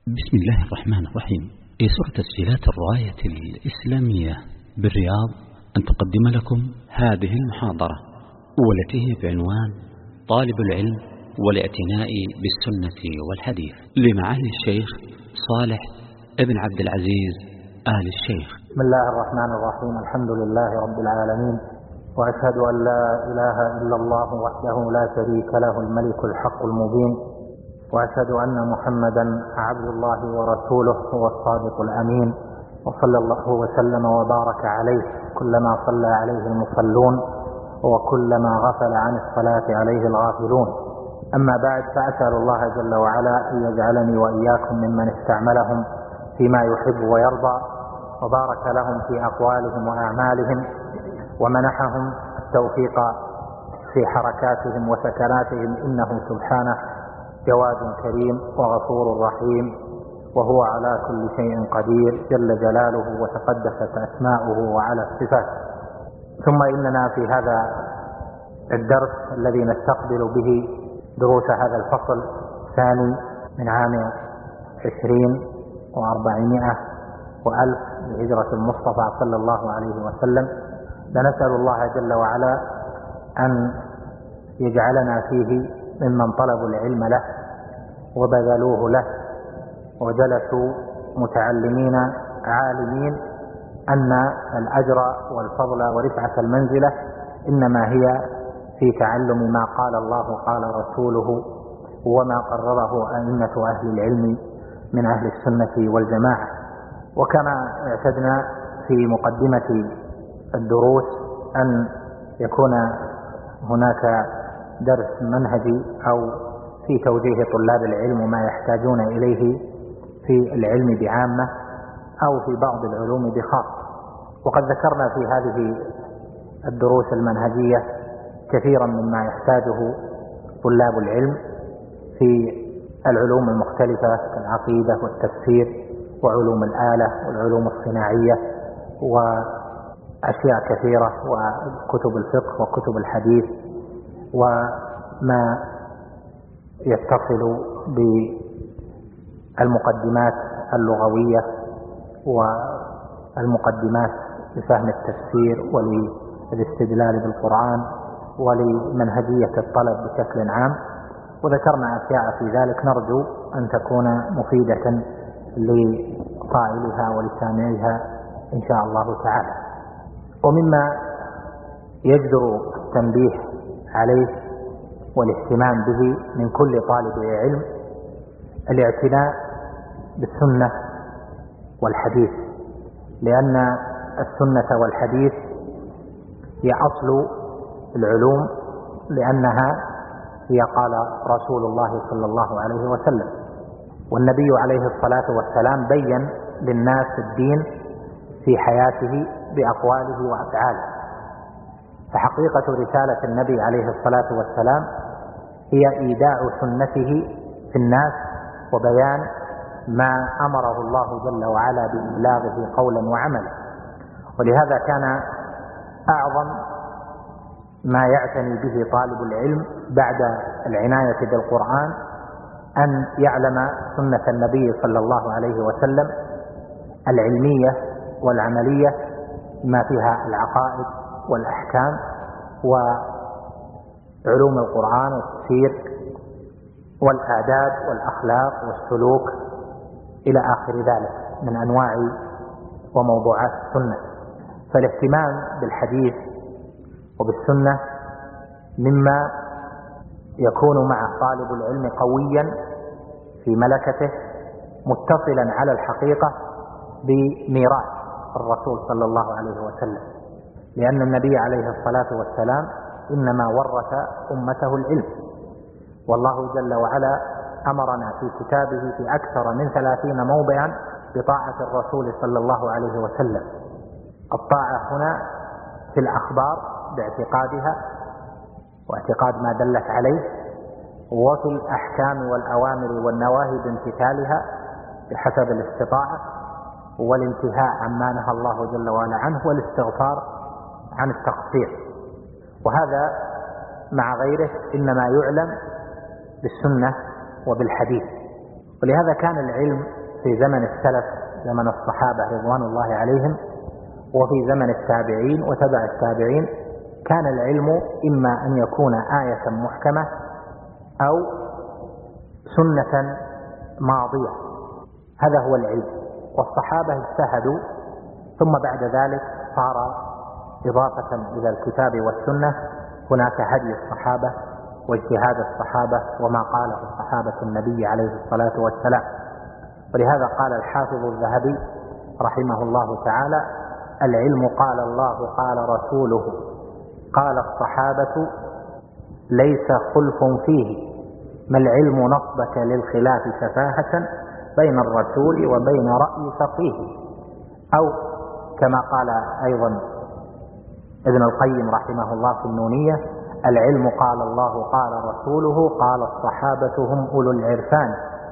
بسم الله الرحمن الرحيم. يسر تسجيلات الراية الإسلامية بالرياض أن تقدم لكم هذه المحاضرة، والتي هي بعنوان طالب العلم والاعتناء بالسنة والحديث، لمعالي الشيخ صالح ابن عبد العزيز آل الشيخ. بسم الله الرحمن الرحيم. الحمد لله رب العالمين، وأشهد أن لا إله إلا الله وحده لا شريك له الملك الحق المبين، وأشهد أن محمدا عبد الله ورسوله هو الصادق الأمين، وصلى الله وسلم وبارك عليه كلما صلى عليه المصلون وكلما غفل عن الصلاة عليه الغافلون. أما بعد، فأسأل الله جل وعلا أن يجعلني وإياكم ممن استعملهم فيما يحب ويرضى، وبارك لهم في أقوالهم وأعمالهم، ومنحهم التوفيق في حركاتهم وسكناتهم، إنه سبحانه جواد كريم وغفور رحيم، وهو على كل شيء قدير جل جلاله وتقدست أسماؤه وعلى صفاته. ثم إننا في هذا الدرس الذي نستقبل به دروس هذا الفصل الثاني من عام 20 و400 وألف بهجرة المصطفى صلى الله عليه وسلم، لنسأل الله جل وعلا أن يجعلنا فيه ممن طلبوا العلم له وبذلوه له وجلسوا متعلمين عالمين، أن الأجر والفضل ورفعة المنزلة إنما هي في تعلم ما قال الله قال رسوله وما قرره أئمة أهل العلم من أهل السنة والجماعة. وكما اعتدنا في مقدمة الدروس أن يكون هناك درس منهجي أو في توجيه طلاب العلم وما يحتاجون إليه في العلم بعامة أو في بعض العلوم بخاصة. وقد ذكرنا في هذه الدروس المنهجية كثيرا مما يحتاجه طلاب العلم في العلوم المختلفة كالعقيدة والتفسير وعلوم الآلة والعلوم الصناعية وأشياء كثيرة وكتب الفقه وكتب الحديث وما يتصل بالمقدمات اللغوية والمقدمات لفهم التفسير وللاستدلال بالقرآن ولمنهجية الطلب بشكل عام. وذكرنا أشياء في ذلك نرجو أن تكون مفيدة لقائلها ولسامعها إن شاء الله تعالى. ومما يجدر التنبيه عليه والاهتمام به من كل طالب علم الاعتناء بالسنة والحديث، لأن السنة والحديث هي أصل العلوم، لأنها هي قال رسول الله صلى الله عليه وسلم، والنبي عليه الصلاة والسلام بين للناس الدين في حياته بأقواله وأفعاله. فحقيقة رسالة النبي عليه الصلاة والسلام هي إيداع سنته في الناس وبيان ما أمره الله جل وعلا بإبلاغه قولا وعملا. ولهذا كان أعظم ما يعتني به طالب العلم بعد العناية بالقرآن أن يعلم سنة النبي صلى الله عليه وسلم العلمية والعملية ما فيها العقائد والأحكام وعلوم القرآن والتفسير والآداب والأخلاق والسلوك إلى آخر ذلك من أنواع وموضوعات السنة. فالاهتمام بالحديث وبالسنة مما يكون مع طالب العلم قويا في ملكته، متصلا على الحقيقة بميراث الرسول صلى الله عليه وسلم، لأن النبي عليه الصلاة والسلام إنما ورث أمته العلم، والله جل وعلا أمرنا في كتابه في أكثر من 30 موضعا بطاعة الرسول صلى الله عليه وسلم. الطاعة هنا في الأخبار باعتقادها واعتقاد ما دلت عليه، وفي الأحكام والأوامر والنواهي بامتثالها بحسب الاستطاعة، والانتهاء عما نهى الله جل وعلا عنه، والاستغفار عن التقصير. وهذا مع غيره إنما يعلم بالسنة وبالحديث. ولهذا كان العلم في زمن السلف زمن الصحابة رضوان الله عليهم وفي زمن التابعين وتبع التابعين، كان العلم إما أن يكون آية محكمة أو سنة ماضية، هذا هو العلم. والصحابة اجتهدوا، ثم بعد ذلك صار إضافة إلى الكتاب والسنة هناك هدي الصحابة واجتهاد الصحابة وما قاله صحابة النبي عليه الصلاة والسلام. ولهذا قال الحافظ الذهبي رحمه الله تعالى: العلم قال الله قال رسوله قال الصحابة ليس خلف فيه، ما العلم نصبك للخلاف سفاهة بين الرسول وبين رأي فقيه. أو كما قال أيضا ابن القيم رحمه الله في النونية: العلم قال الله قال رسوله قال الصحابة هم أولو العرفان،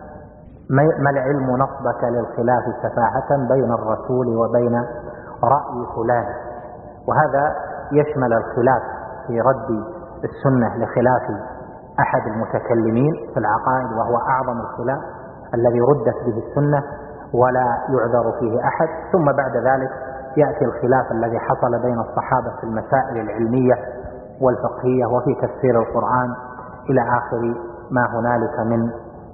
ما العلم نصبك للخلاف سفاهة بين الرسول وبين رأي فلان. وهذا يشمل الخلاف في رد السنة لخلاف أحد المتكلمين في العقائد، وهو أعظم الخلاف الذي ردت به السنة ولا يعذر فيه أحد. ثم بعد ذلك يأتي الخلاف الذي حصل بين الصحابة في المسائل العلمية والفقهية وفي تفسير القرآن إلى آخر ما هنالك من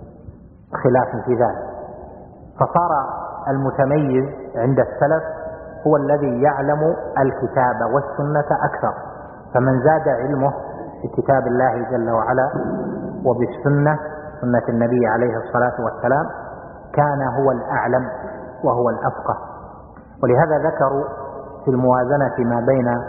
خلاف في ذلك. فصار المتميز عند السلف هو الذي يعلم الكتاب والسنة أكثر، فمن زاد علمه بكتاب الله جل وعلا وبالسنة سنة النبي عليه الصلاة والسلام كان هو الأعلم وهو الأفقه. ولهذا ذكروا في الموازنة ما بين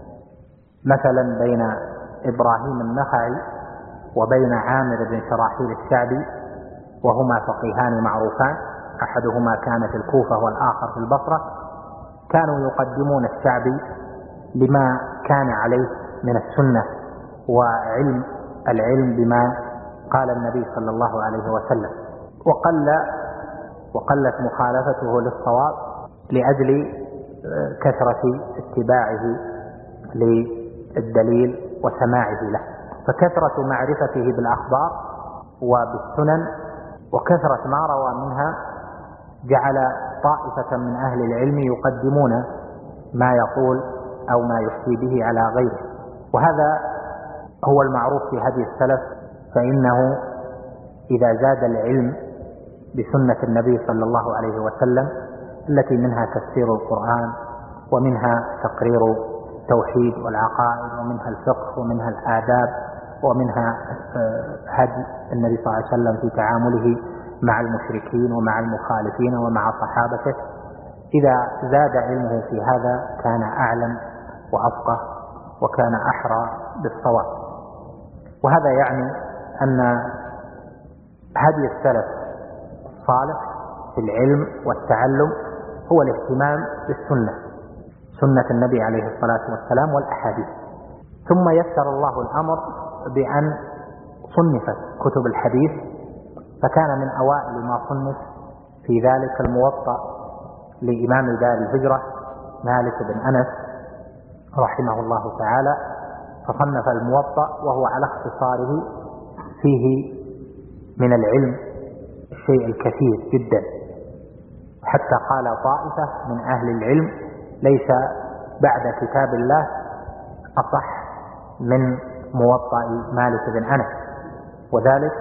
مثلا بين إبراهيم النخعي وبين عامر بن شراحيل الشعبي، وهما فقيهان معروفان، أحدهما كان في الكوفة والآخر في البصرة، كانوا يقدمون الشعبي لما كان عليه من السنة وعلم العلم بما قال النبي صلى الله عليه وسلم، وقلت مخالفته للصواب لأجل كثرة اتباعه للدليل وسماعه له. فكثرة معرفته بالأخبار وبالسنن وكثرة ما روى منها جعل طائفة من أهل العلم يقدمون ما يقول أو ما يفتي به على غيره. وهذا هو المعروف في هدي السلف، فإنه إذا زاد العلم بسنة النبي صلى الله عليه وسلم التي منها تفسير القرآن ومنها تقرير التوحيد والعقائد ومنها الفقه ومنها الآداب ومنها هدي النبي صلى الله عليه وسلم في تعامله مع المشركين ومع المخالفين ومع صحابته، إذا زاد علمه في هذا كان أعلم وأفقه وكان أحرى بالصواب. وهذا يعني أن هدي السلف الصالح في العلم والتعلم هو الاهتمام بالسنة، سنة النبي عليه الصلاة والسلام والأحاديث. ثم يسر الله الأمر بأن صنفت كتب الحديث، فكان من أوائل ما صنف في ذلك الموطأ لإمام دار الهجرة مالك بن أنس رحمه الله تعالى، فصنف الموطأ وهو على اختصاره فيه من العلم الشيء الكثير جدا، حتى قال طائفة من أهل العلم ليس بعد كتاب الله أصح من موطأ مالك بن أنس، وذلك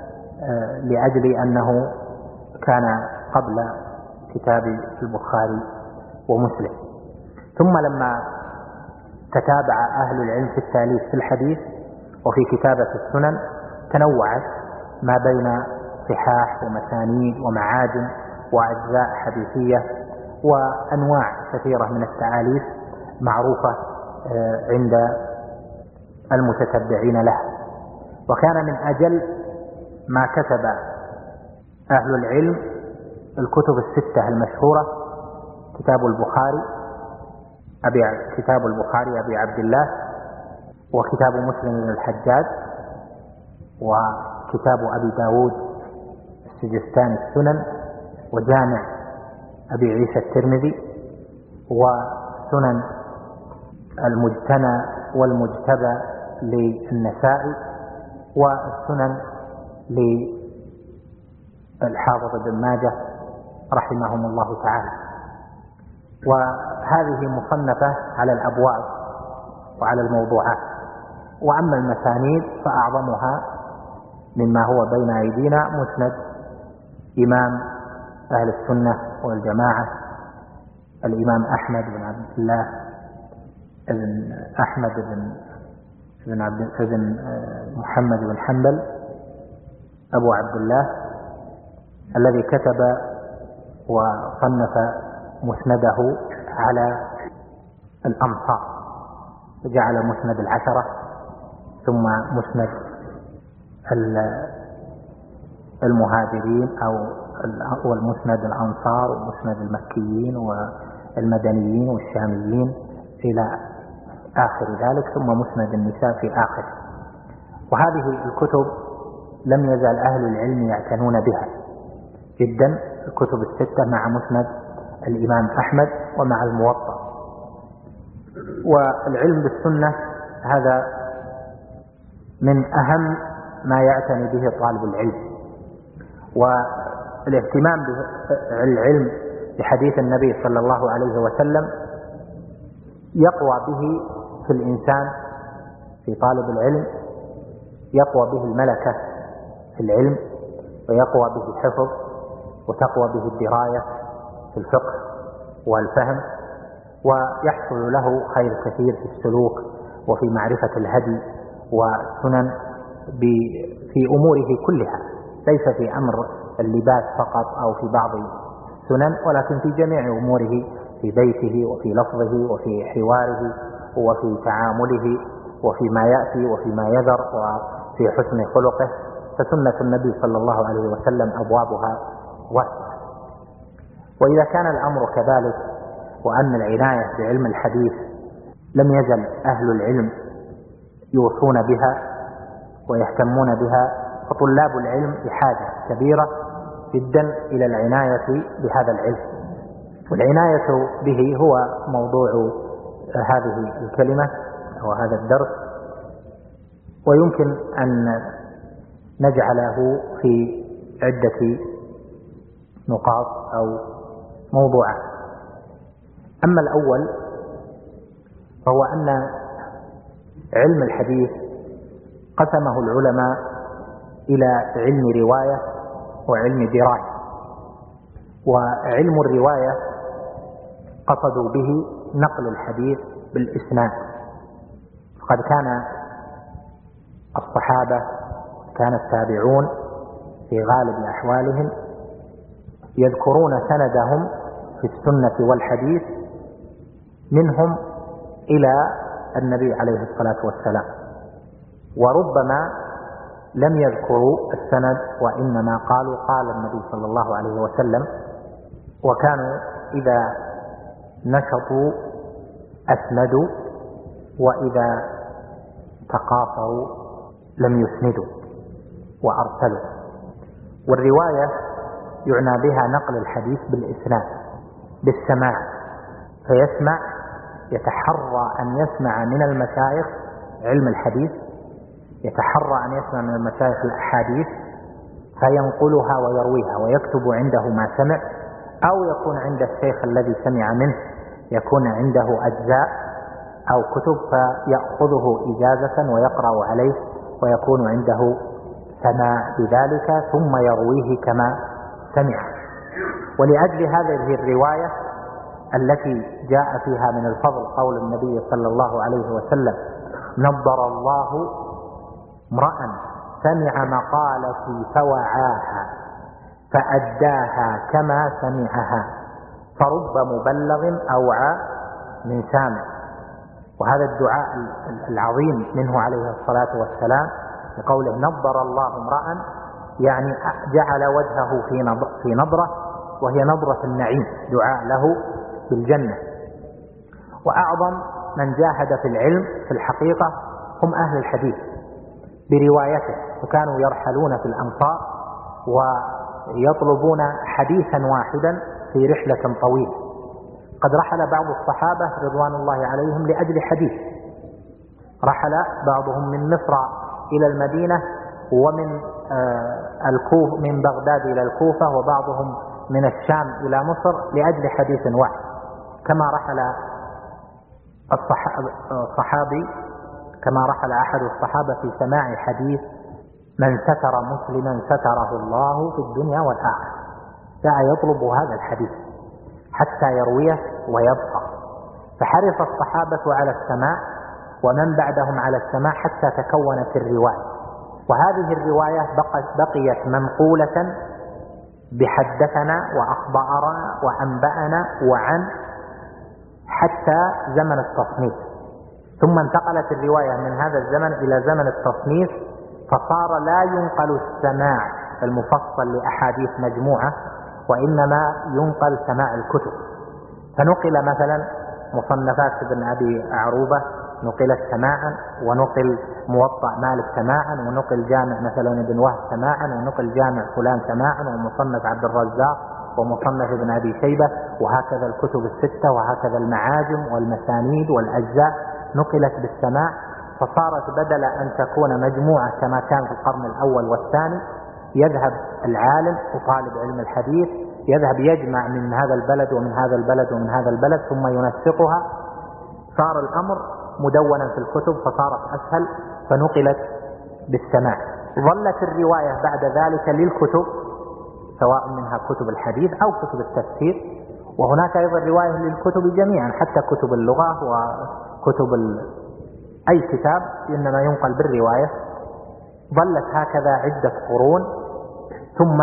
لأجل أنه كان قبل كتاب البخاري ومسلم. ثم لما تتابع أهل العلم في التأليف في الحديث وفي كتابة السنن تنوعت ما بين صحاح ومسانيد ومعاجم وأجزاء حديثية وأنواع كثيرة من التأليف معروفة عند المتتبعين له. وكان من أجل ما كتب أهل العلم الكتب الستة المشهورة: كتاب البخاري أبي عبد الله، وكتاب مسلم بن الحجاج، وكتاب أبي داود السجستاني السنن، وجامع أبي عيسى الترمذي، وسنن المجتنى والمجتبى للنسائي، والسنن الحافظ ابن ماجه رحمهم الله تعالى. وهذه مصنفة على الأبواب وعلى الموضوعات. وأما المسانيد فأعظمها مما هو بين أيدينا مسند إمام أهل السنة والجماعة الإمام أحمد بن عبد الله بن أحمد بن محمد بن حنبل أبو عبد الله، الذي كتب وصنف مسنده على الأمصار، جعل مسند العشرة ثم مسند المهاجرين أو المسند الأنصار ومسند المكيين والمدنيين والشاميين إلى آخر ذلك، ثم مسند النساء في آخر. وهذه الكتب لم يزال أهل العلم يعتنون بها جدا، الكتب الستة مع مسند الإمام أحمد ومع الموطأ. والعلم بالسنة هذا من أهم ما يعتني به طالب العلم، والاهتمام بالعلم بحديث النبي صلى الله عليه وسلم يقوى به في الإنسان، في طالب العلم يقوى به الملكة في العلم، ويقوى به الحفظ، وتقوى به الدراية في الفقه والفهم، ويحصل له خير كثير في السلوك وفي معرفة الهدي والسنن في أموره كلها، ليس في أمر اللباس فقط أو في بعض السنن، ولكن في جميع أموره، في بيته وفي لفظه وفي حواره وفي تعامله وفي ما يأتي وفي ما يذر وفي حسن خلقه. فسنة النبي صلى الله عليه وسلم أبوابها واسعة. وإذا كان الأمر كذلك، وأن العناية بعلم الحديث لم يزل أهل العلم يوصون بها ويهتمون بها، فطلاب العلم بحاجة كبيرة جدا إلى العناية بهذا العلم. والعناية به هو موضوع هذه الكلمة أو هذا الدرس، ويمكن أن نجعله في عدة نقاط أو موضوعات. أما الأول فهو أن علم الحديث قسمه العلماء إلى علم رواية وعلم دراية. وعلم الرواية قصدوا به نقل الحديث بالإسناد، فقد كان الصحابة كان التابعون في غالب أحوالهم يذكرون سندهم في السنة والحديث منهم إلى النبي عليه الصلاة والسلام، وربما لم يذكروا السند وإنما قالوا قال النبي صلى الله عليه وسلم. وكانوا إذا نشطوا أسندوا، وإذا تقاصروا لم يسندوا وأرسلوا. والرواية يعنى بها نقل الحديث بالإسناد بالسماع، فيسمع يتحرى أن يسمع من المشايخ علم الحديث، يتحرى أن يسمع من المشايخ الأحاديث فينقلها ويرويها ويكتب عنده ما سمع، أو يكون عند الشيخ الذي سمع منه يكون عنده أجزاء أو كتب فيأخذه إجازة ويقرأ عليه ويكون عنده سماع بذلك ثم يرويه كما سمع. ولأجل هذه الرواية التي جاء فيها من الفضل قول النبي صلى الله عليه وسلم: نضر الله امرأ سمع مقالتي فوعاها فأداها كما سمعها فرب مبلغ أوعى من سامع. وهذا الدعاء العظيم منه عليه الصلاة والسلام بقوله نضر الله امرأ، يعني جعل وجهه في نضرة، وهي نضرة النعيم، دعاء له بالجنة. وأعظم من جاهد في العلم في الحقيقة هم أهل الحديث بروايته، وكانوا يرحلون في الأمصار ويطلبون حديثا واحدا في رحلة طويلة. قد رحل بعض الصحابة رضوان الله عليهم لأجل حديث، رحل بعضهم من مصر إلى المدينة ومن من بغداد إلى الكوفة، وبعضهم من الشام إلى مصر لأجل حديث واحد. كما رحل أحد الصحابة في سماع حديث من ستر مسلما ستره الله في الدنيا والآخرة، جاء يطلب هذا الحديث حتى يرويه ويبقى، فحرص الصحابة على السماع ومن بعدهم على السماع حتى تكونت الرواية. وهذه الرواية بقيت منقولة بحدثنا وأخبرنا وأنبأنا وعن حتى زمن التصنيف، ثم انتقلت الرواية من هذا الزمن إلى زمن التصنيف، فصار لا ينقل السماع المفصل لأحاديث مجموعة، وإنما ينقل سماع الكتب. فنقل مثلا مصنفات ابن أبي عروبة نقلت سماعا، ونقل موطأ مالك سماعا، ونقل جامع مثلا ابن وهب سماعا، ونقل جامع فلان سماعا، ومصنف عبد الرزاق، ومصنف ابن أبي شيبة، وهكذا الكتب الستة، وهكذا المعاجم والمسانيد والأجزاء نقلت بالسماع. فصارت بدل أن تكون مجموعة كما كان في القرن الأول والثاني يذهب العالم وطالب علم الحديث يذهب يجمع من هذا البلد ومن هذا البلد ومن هذا البلد ثم ينسقها، صار الأمر مدونا في الكتب فصارت أسهل فنقلت بالسماع. ظلت الرواية بعد ذلك للكتب سواء منها كتب الحديث أو كتب التفسير، وهناك أيضا رواية للكتب جميعا حتى كتب اللغة وكتب أي كتاب إنما ينقل بالرواية. ظلت هكذا عدة قرون، ثم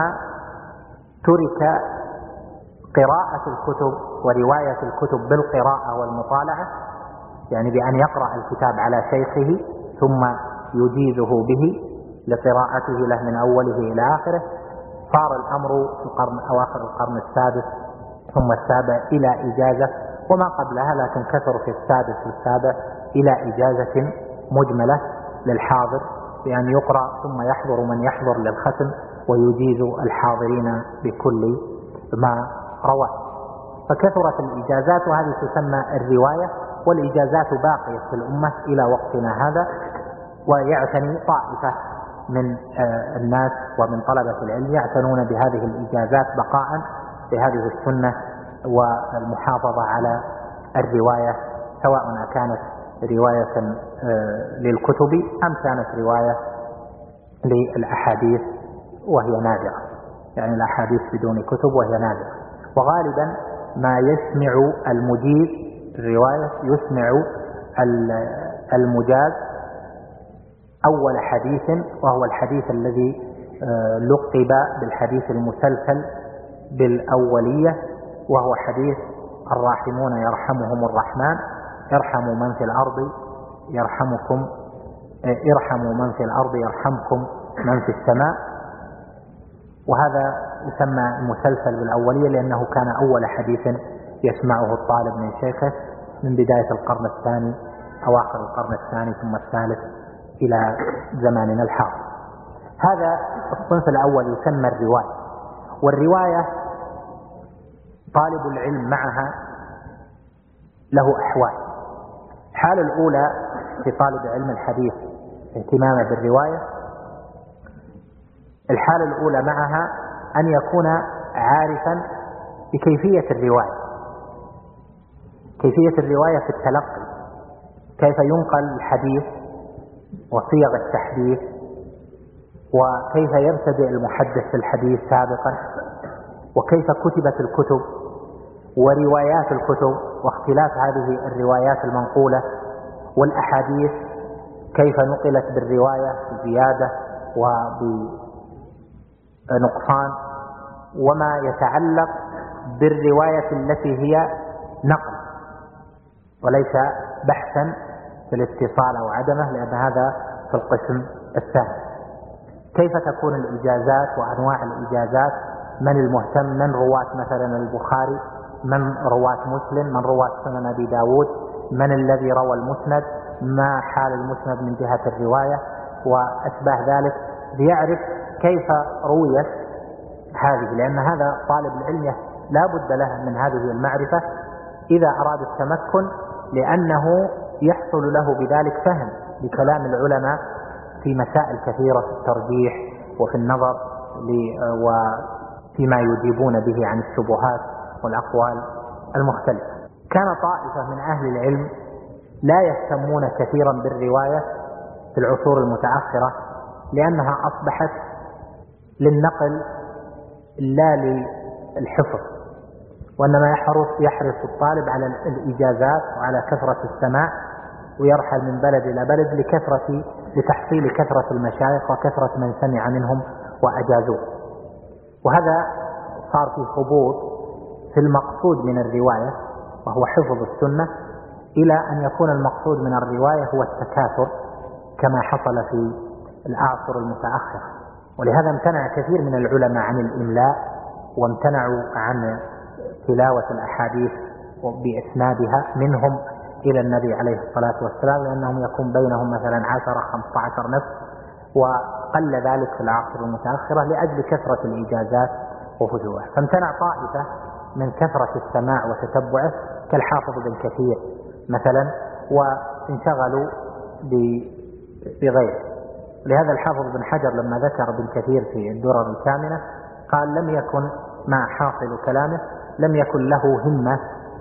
ترك قراءة الكتب ورواية الكتب بالقراءة والمطالعة، يعني بأن يقرأ الكتاب على شيخه ثم يجيزه به لقراءته له من أوله إلى آخره. صار الأمر في أواخر القرن السادس ثم السابع إلى إجازة، وما قبلها لكن كثر في السادس والسابع إلى إجازة مجملة للحاضر بأن يقرأ ثم يحضر من يحضر للختم ويجيز الحاضرين بكل ما رواه. فكثرت الإجازات، وهذه تسمى الرواية، والإجازات باقية في الأمة إلى وقتنا هذا، ويعتني طائفة من الناس ومن طلبة العلم يعتنون بهذه الإجازات بقاء بهذه السنة والمحافظة على الرواية، سواء كانت رواية للكتب أم كانت رواية للأحاديث وهي نادرة، يعني الأحاديث بدون كتب وهي نادرة. وغالبا ما يسمع المجيز الرواية يسمع المجاز أول حديث، وهو الحديث الذي لقب بالحديث المسلسل بالأولية، وهو حديث الراحمون يرحمهم الرحمن، ارحموا من في الأرض يرحمكم، ارحموا من في الأرض يرحمكم من في السماء. وهذا يسمى المسلسل بالأولية لأنه كان أول حديث يسمعه الطالب من شيخه من بداية القرن الثاني أواخر القرن الثاني ثم الثالث إلى زماننا الحاضر. هذا الصنف الأول يسمى الرواية. والرواية طالب العلم معها له أحوال. الحالة الأولى في طالب علم الحديث اهتمامه بالرواية، الحالة الأولى معها أن يكون عارفا بكيفية الرواية، كيفية الرواية في التلقي، كيف ينقل الحديث وصيغ التحديث، وكيف يبتدئ المحدث في الحديث سابقا، وكيف كتبت الكتب وروايات الكتب واختلاف هذه الروايات المنقولة، والأحاديث كيف نقلت بالرواية بزيادة وبنقصان، وما يتعلق بالرواية التي هي نقل وليس بحثا في الاتصال أو عدمه، لأن هذا في القسم الثاني. كيف تكون الإجازات وأنواع الإجازات، من المهتم، من رواة مثلا البخاري، من رواة مسلم، من رواة سنن أبي داود، من الذي روى المسند، ما حال المسند من جهة الرواية وأشباه ذلك، ليعرف كيف رويت هذه، لأن هذا طالب العلم لا بد له من هذه المعرفة إذا أراد التمكن، لأنه يحصل له بذلك فهم لكلام العلماء في مسائل كثيرة في الترجيح وفي النظر وفيما يجيبون به عن الشبهات والأقوال المختلفة. كان طائفة من أهل العلم لا يهتمون كثيرا بالرواية في العصور المتأخرة، لأنها أصبحت للنقل لا للحفظ، وإنما يحرص الطالب على الإجازات وعلى كثرة السماع، ويرحل من بلد إلى بلد لتحصيل كثرة المشايخ وكثرة من سمع منهم وأجازوه. وهذا صار فيه هبوط في المقصود من الرواية وهو حفظ السنة، إلى أن يكون المقصود من الرواية هو التكاثر كما حصل في الأعصر المتأخرة. ولهذا امتنع كثير من العلماء عن الإملاء، وامتنعوا عن تلاوة الأحاديث بإسنادها منهم إلى النبي عليه الصلاة والسلام، لأنهم يكون بينهم مثلا 10-15 نفس، وقل ذلك في الأعصر المتأخرة لأجل كثرة الإجازات وفتوها. فامتنع طائفة من كثرة السماع وتتبعه كالحافظ بن كثير مثلا، وانشغلوا بغيره. لهذا الحافظ بن حجر لما ذكر ابن كثير في الدرر الكامنة قال لم يكن مع حاصل كلامه لم يكن له همة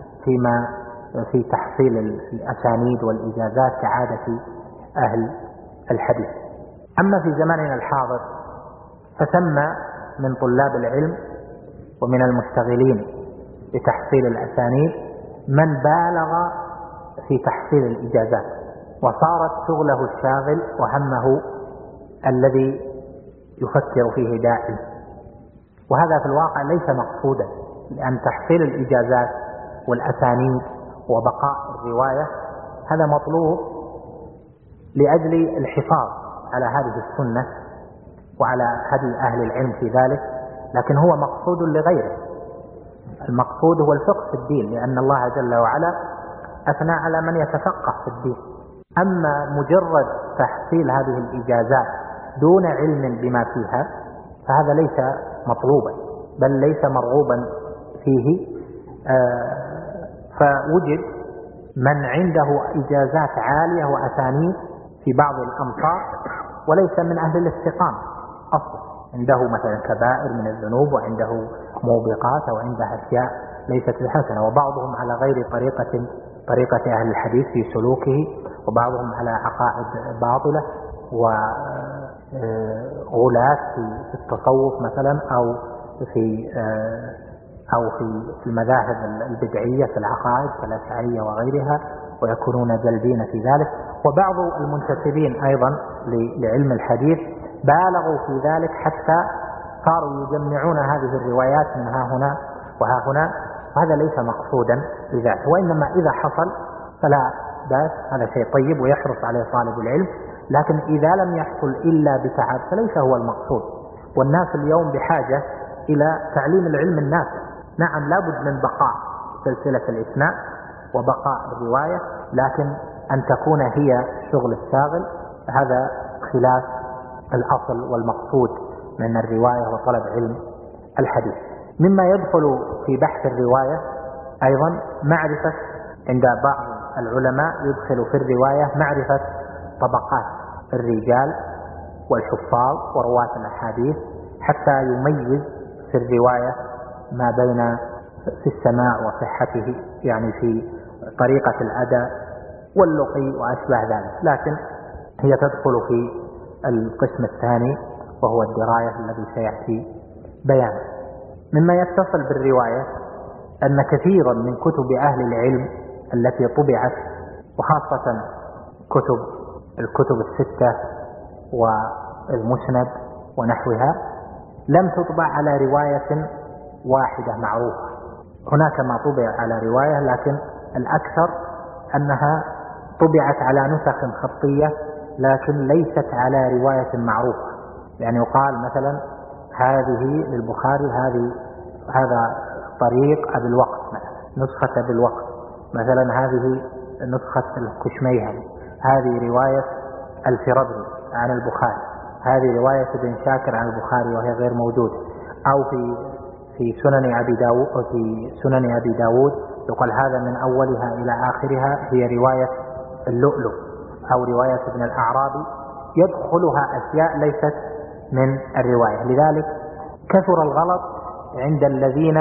في تحصيل الأسانيد والإجازات كعادة أهل الحديث. أما في زماننا الحاضر فثم من طلاب العلم ومن المشتغلين بتحصيل الأسانيد من بالغ في تحصيل الإجازات، وصارت شغله الشاغل وهمه الذي يفكر فيه داعي. وهذا في الواقع ليس مقصودا، لأن تحصيل الإجازات والأسانيد وبقاء الرواية هذا مطلوب لأجل الحفاظ على هذه السنة وعلى هدي أهل العلم في ذلك، لكن هو مقصود لغيره. المقصود هو الفقه في الدين، لأن الله جل وعلا أثنى على من يتفقه في الدين. أما مجرد تحصيل هذه الإجازات دون علم بما فيها فهذا ليس مطلوبا، بل ليس مرغوبا فيه. فوجد من عنده إجازات عالية وأسانيد في بعض الأمصار وليس من أهل الاستقامة أصلا، عنده مثلا كبائر من الذنوب، وعنده موبقات، وعنده أشياء ليست بحسنة، وبعضهم على غير طريقة أهل الحديث في سلوكه، وبعضهم على عقائد باطلة وغلاة في التصوف مثلا، أو في المذاهب البدعية في العقائد كالأشعرية وغيرها، ويكونون جلدين في ذلك. وبعض المنتسبين أيضا لعلم الحديث بالغوا في ذلك حتى صاروا يجمعون هذه الروايات من ها هنا وها هنا، وهذا ليس مقصودا بذلك. وإنما إذا حصل فلا بأس، هذا شيء طيب ويحرص عليه طالب العلم، لكن إذا لم يحصل إلا بتعب فليس هو المقصود. والناس اليوم بحاجة إلى تعليم العلم النافع. نعم لابد من بقاء سلسلة الإسناد وبقاء الرواية، لكن أن تكون هي شغل الشاغل هذا خلاف الأصل والمقصود من الرواية وطلب علم الحديث. مما يدخل في بحث الرواية أيضا معرفة، عند بعض العلماء يدخل في الرواية معرفة طبقات الرجال والحفاظ ورواة الأحاديث، حتى يميز في الرواية ما بين في السماع وصحته، يعني في طريقة الأداء واللقي وأشبه ذلك. لكن هي تدخل في القسم الثاني وهو الدراية الذي سيأتي بيانه. مما يتصل بالرواية أن كثيرا من كتب أهل العلم التي طبعت، وخاصة الكتب الستة والمسند ونحوها، لم تطبع على رواية واحدة معروفة. هناك ما طبع على رواية، لكن الأكثر أنها طبعت على نسخ خطية لكن ليست على رواية معروفة. يعني يقال مثلا هذه للبخاري هذا طريق أبي الوقت مثلا، نسخة أبي الوقت مثلا، هذه نسخة الكشميهني، هذه رواية الفربري عن البخاري، هذه رواية ابن شاكر عن البخاري وهي غير موجودة. أو في سنن أبي داود يقال هذا من أولها إلى آخرها هي رواية اللؤلؤ، أو رواية ابن الأعرابي يدخلها أشياء ليست من الرواية. لذلك كثر الغلط عند الذين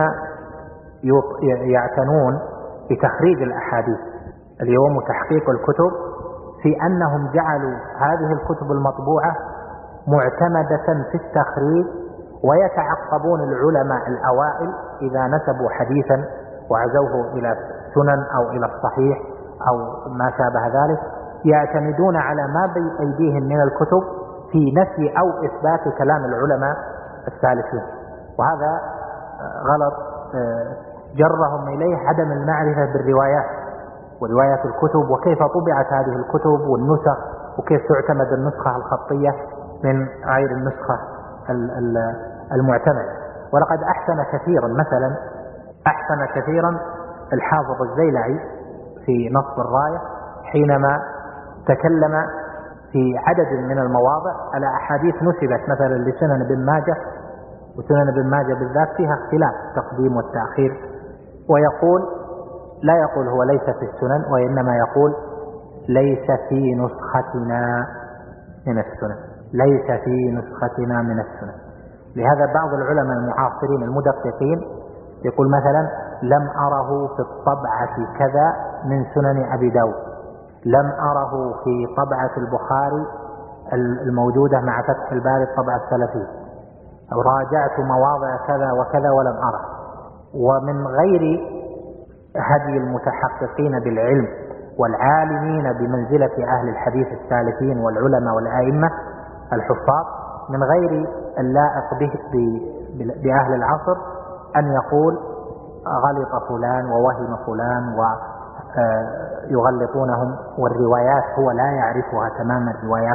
يعتنون بتخريج الأحاديث اليوم وتحقيق الكتب، في أنهم جعلوا هذه الكتب المطبوعة معتمدة في التخريج، ويتعقبون العلماء الأوائل إذا نسبوا حديثا وعزوه إلى السنن أو إلى الصحيح أو ما شابه ذلك، يعتمدون على ما بين أيديهم من الكتب في نفي أو إثبات كلام العلماء السالفين، وهذا غلط جرهم إليه عدم المعرفة بالروايات وروايات الكتب وكيف طبعت هذه الكتب والنسخ، وكيف تعتمد النسخة الخطية من غير النسخة المعتمدة. ولقد أحسن كثيرا، مثلا أحسن كثيرا الحافظ الزيلعي في نصب الراية حينما تكلم في عدد من المواضع على أحاديث نسبت مثلا لسنن ابن ماجه، وسنن ابن ماجه بالذات فيها اختلاف التقديم والتأخير، ويقول لا يقول هو ليس في السنن، وإنما يقول ليس في نسختنا من السنن، ليس في نسختنا من السنن. لهذا بعض العلماء المعاصرين المدققين يقول مثلا لم أره في الطبعة كذا من سنن أبي داود، لم أره في طبعة البخاري الموجودة مع فتح الباري الطبعة السلفية، أو راجعت مواضع كذا وكذا ولم أره. ومن غير هدي المتحققين بالعلم والعالمين بمنزلة أهل الحديث السالفين والعلماء والأئمة الحفاظ، من غير اللائق بأهل العصر أن يقول غلط فلان ووهم فلان ويغلطونهم، والروايات هو لا يعرفها تماما، روايات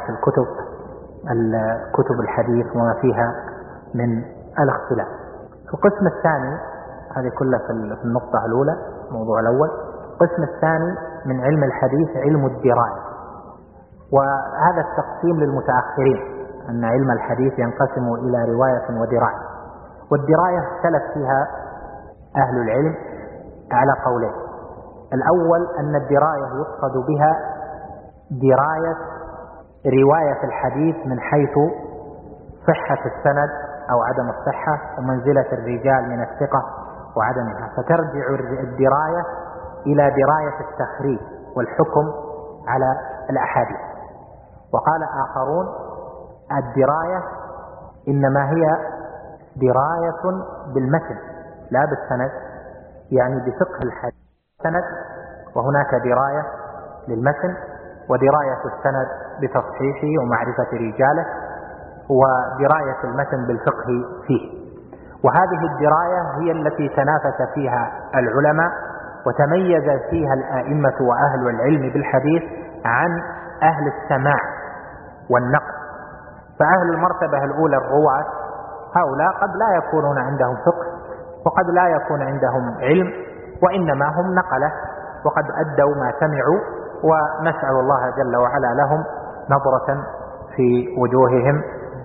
كتب الحديث وما فيها من الاختلاف. القسم الثاني، هذه كلها في النقطة الأولى الموضوع الأول. القسم الثاني من علم الحديث علم الدراية، وهذا التقسيم للمتأخرين، أن علم الحديث ينقسم إلى رواية ودراية. والدراية اختلف فيها أهل العلم على قولين. الأول أن الدراية يقصد بها دراية رواية الحديث من حيث صحة السند أو عدم الصحة، ومنزلة الرجال من الثقة وعدمها، فترجع الدراية إلى دراية التخريج والحكم على الأحاديث. وقال آخرون الدراية إنما هي دراية بالمتن لا بالسند، يعني بفقه الحديث السند، وهناك دراية للمتن ودراية السند بتصحيحه ومعرفة رجاله، ودراية المتن بالفقه فيه. وهذه الدراية هي التي تنافس فيها العلماء وتميز فيها الآئمة وأهل العلم بالحديث عن أهل السماع والنقل. فأهل المرتبة الأولى الرواة هؤلاء قد لا يكونون عندهم فقه وقد لا يكون عندهم علم، وإنما هم نقلة وقد أدوا ما سمعوا، ونسأل الله جل وعلا لهم نظرة في وجوههم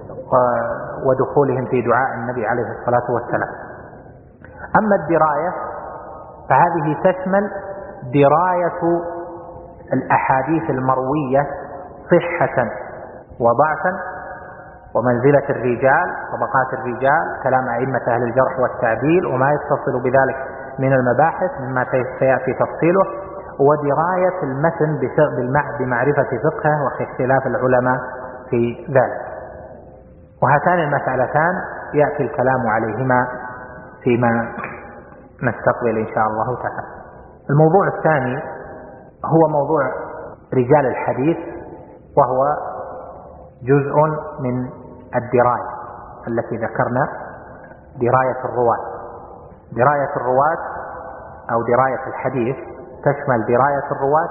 ودخولهم في دعاء النبي عليه الصلاة والسلام. أما الدراية فهذه تشمل دراية الأحاديث المروية صحة وضعفا ومنزلة الرجال، طبقات الرجال، كلام أئمة أهل الجرح والتعديل وما يتصل بذلك من المباحث مما سيأتي تفصيله، ودراية المتن بمعرفة فقهه واختلاف العلماء في ذلك. وهاتان المسألتان يأتي الكلام عليهما فيما نستقبل إن شاء الله تعالى. الموضوع الثاني هو موضوع رجال الحديث، وهو جزء من الدراية التي ذكرنا، دراية الرواة. دراية الرواة أو دراية الحديث تشمل دراية الرواة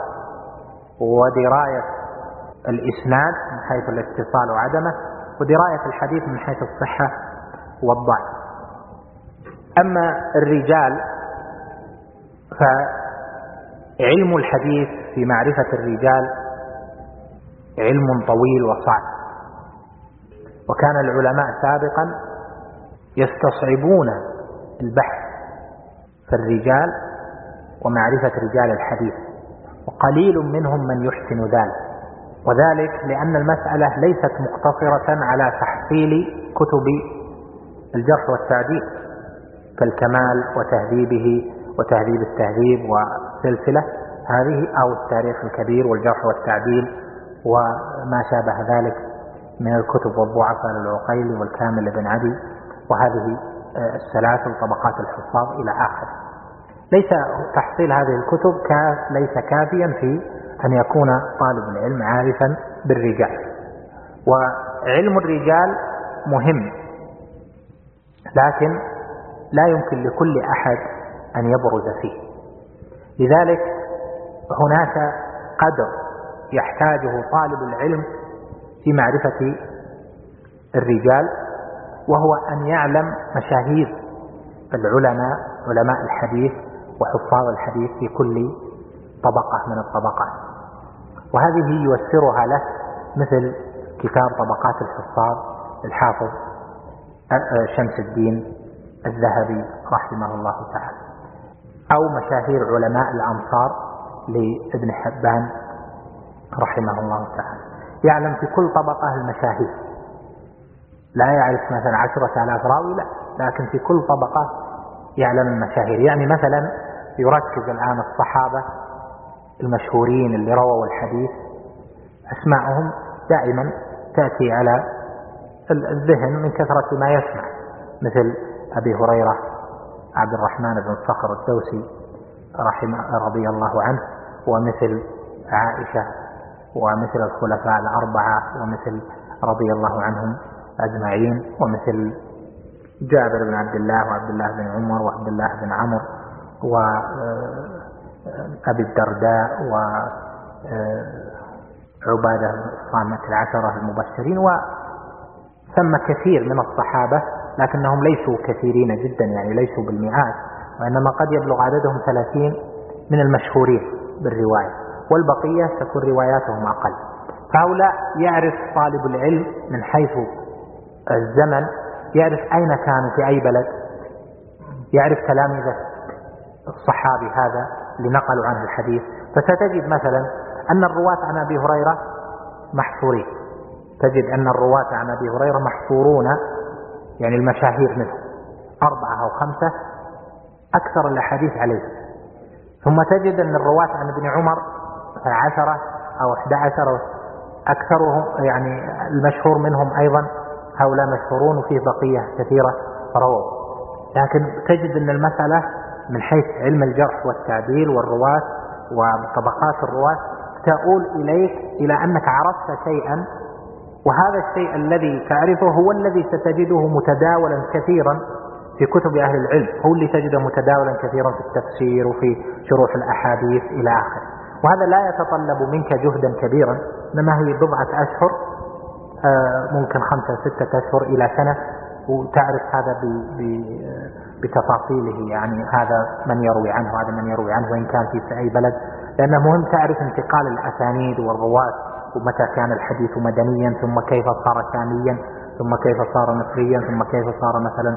ودراية الإسناد من حيث الاتصال وعدمه، ودراية الحديث من حيث الصحة والضعف. أما الرجال فعلم الحديث في معرفة الرجال علم طويل وصعب، وكان العلماء سابقا يستصعبون البحث في الرجال ومعرفة رجال الحديث، وقليل منهم من يحسن ذلك. وذلك لأن المسألة ليست مقتصرة على تحصيل كتب الجرح والتعديل كالكمال وتهذيبه وتهذيب التهذيب وسلسلة هذه، أو التاريخ الكبير والجرح والتعديل وما شابه ذلك من الكتب والضعفاء للعقيلي والكامل لابن عدي وهذه السلاسل طبقات الحفاظ إلى آخره. ليس تحصيل هذه الكتب ليس كافيا في أن يكون طالب العلم عارفا بالرجال، وعلم الرجال مهم، لكن لا يمكن لكل أحد أن يبرز فيه. لذلك هناك قدر يحتاجه طالب العلم في معرفة الرجال، وهو أن يعلم مشاهير العلماء، علماء الحديث وحفاظ الحديث في كل طبقة من الطبقات، وهذه يوسرها له مثل كتاب طبقات الحفاظ للحافظ شمس الدين الذهبي رحمه الله تعالى، أو مشاهير علماء الأمصار لابن حبان رحمه الله تعالى. يعلم في كل طبقة المشاهير، لا يعرف مثلا 10,000 راوي، لا، لكن في كل طبقة يعلم المشاهير. يعني مثلا يركز الآن الصحابة المشهورين اللي رووا الحديث، أسماءهم دائما تأتي على الذهن من كثرة ما يسمع، مثل أبي هريرة، عبد الرحمن بن صخر الدوسي رضي الله عنه، ومثل عائشة، ومثل الخلفاء الأربعة، ومثل رضي الله عنهم أجمعين، ومثل جابر بن عبد الله وعبد الله بن عمر وعبد الله بن عمرو وأبي الدرداء وعبادة الصامة العشرة المبشرين، وثم كثير من الصحابة لكنهم ليسوا كثيرين جدا، يعني ليسوا بالمئات، وإنما قد يبلغ عددهم 30 من المشهورين بالرواية، والبقية تكون رواياتهم أقل. فهؤلاء يعرف طالب العلم من حيث الزمن، يعرف أين كانوا في أي بلد، يعرف تلاميذ الصحابي هذا اللي نقلوا عنه الحديث. فستجد مثلا أن الرواة عن أبي هريرة محصورين، تجد أن الرواة عن أبي هريرة محصورون، يعني المشاهير منه 4 أو 5 أكثر الأحاديث عليه. ثم تجد أن الرواة عن ابن عمر 10 أو 11 أكثرهم، يعني المشهور منهم أيضا هؤلاء مشهورون، وفيه بقية كثيرة رووا. لكن تجد أن المسألة من حيث علم الجرح والتعديل والرواة وطبقات الرواة تؤول إليك إلى أنك عرفت شيئا، وهذا الشيء الذي تعرفه هو الذي ستجده متداولا كثيرا في كتب أهل العلم، هو اللي تجده متداولا كثيرا في التفسير وفي شروح الأحاديث إلى آخره. وهذا لا يتطلب منك جهدا كبيرا، إنما هي بضعة أشهر، ممكن 5 6 أشهر إلى سنة، وتعرف هذا بتفاصيله، يعني هذا من يروي عنه، هذا من يروي عنه، وإن كان في أي بلد، لأنه مهم تعرف انتقال الأسانيد والرواة، ومتى كان الحديث مدنيا، ثم كيف صار شاميا، ثم كيف صار مصريا، ثم كيف صار مثلا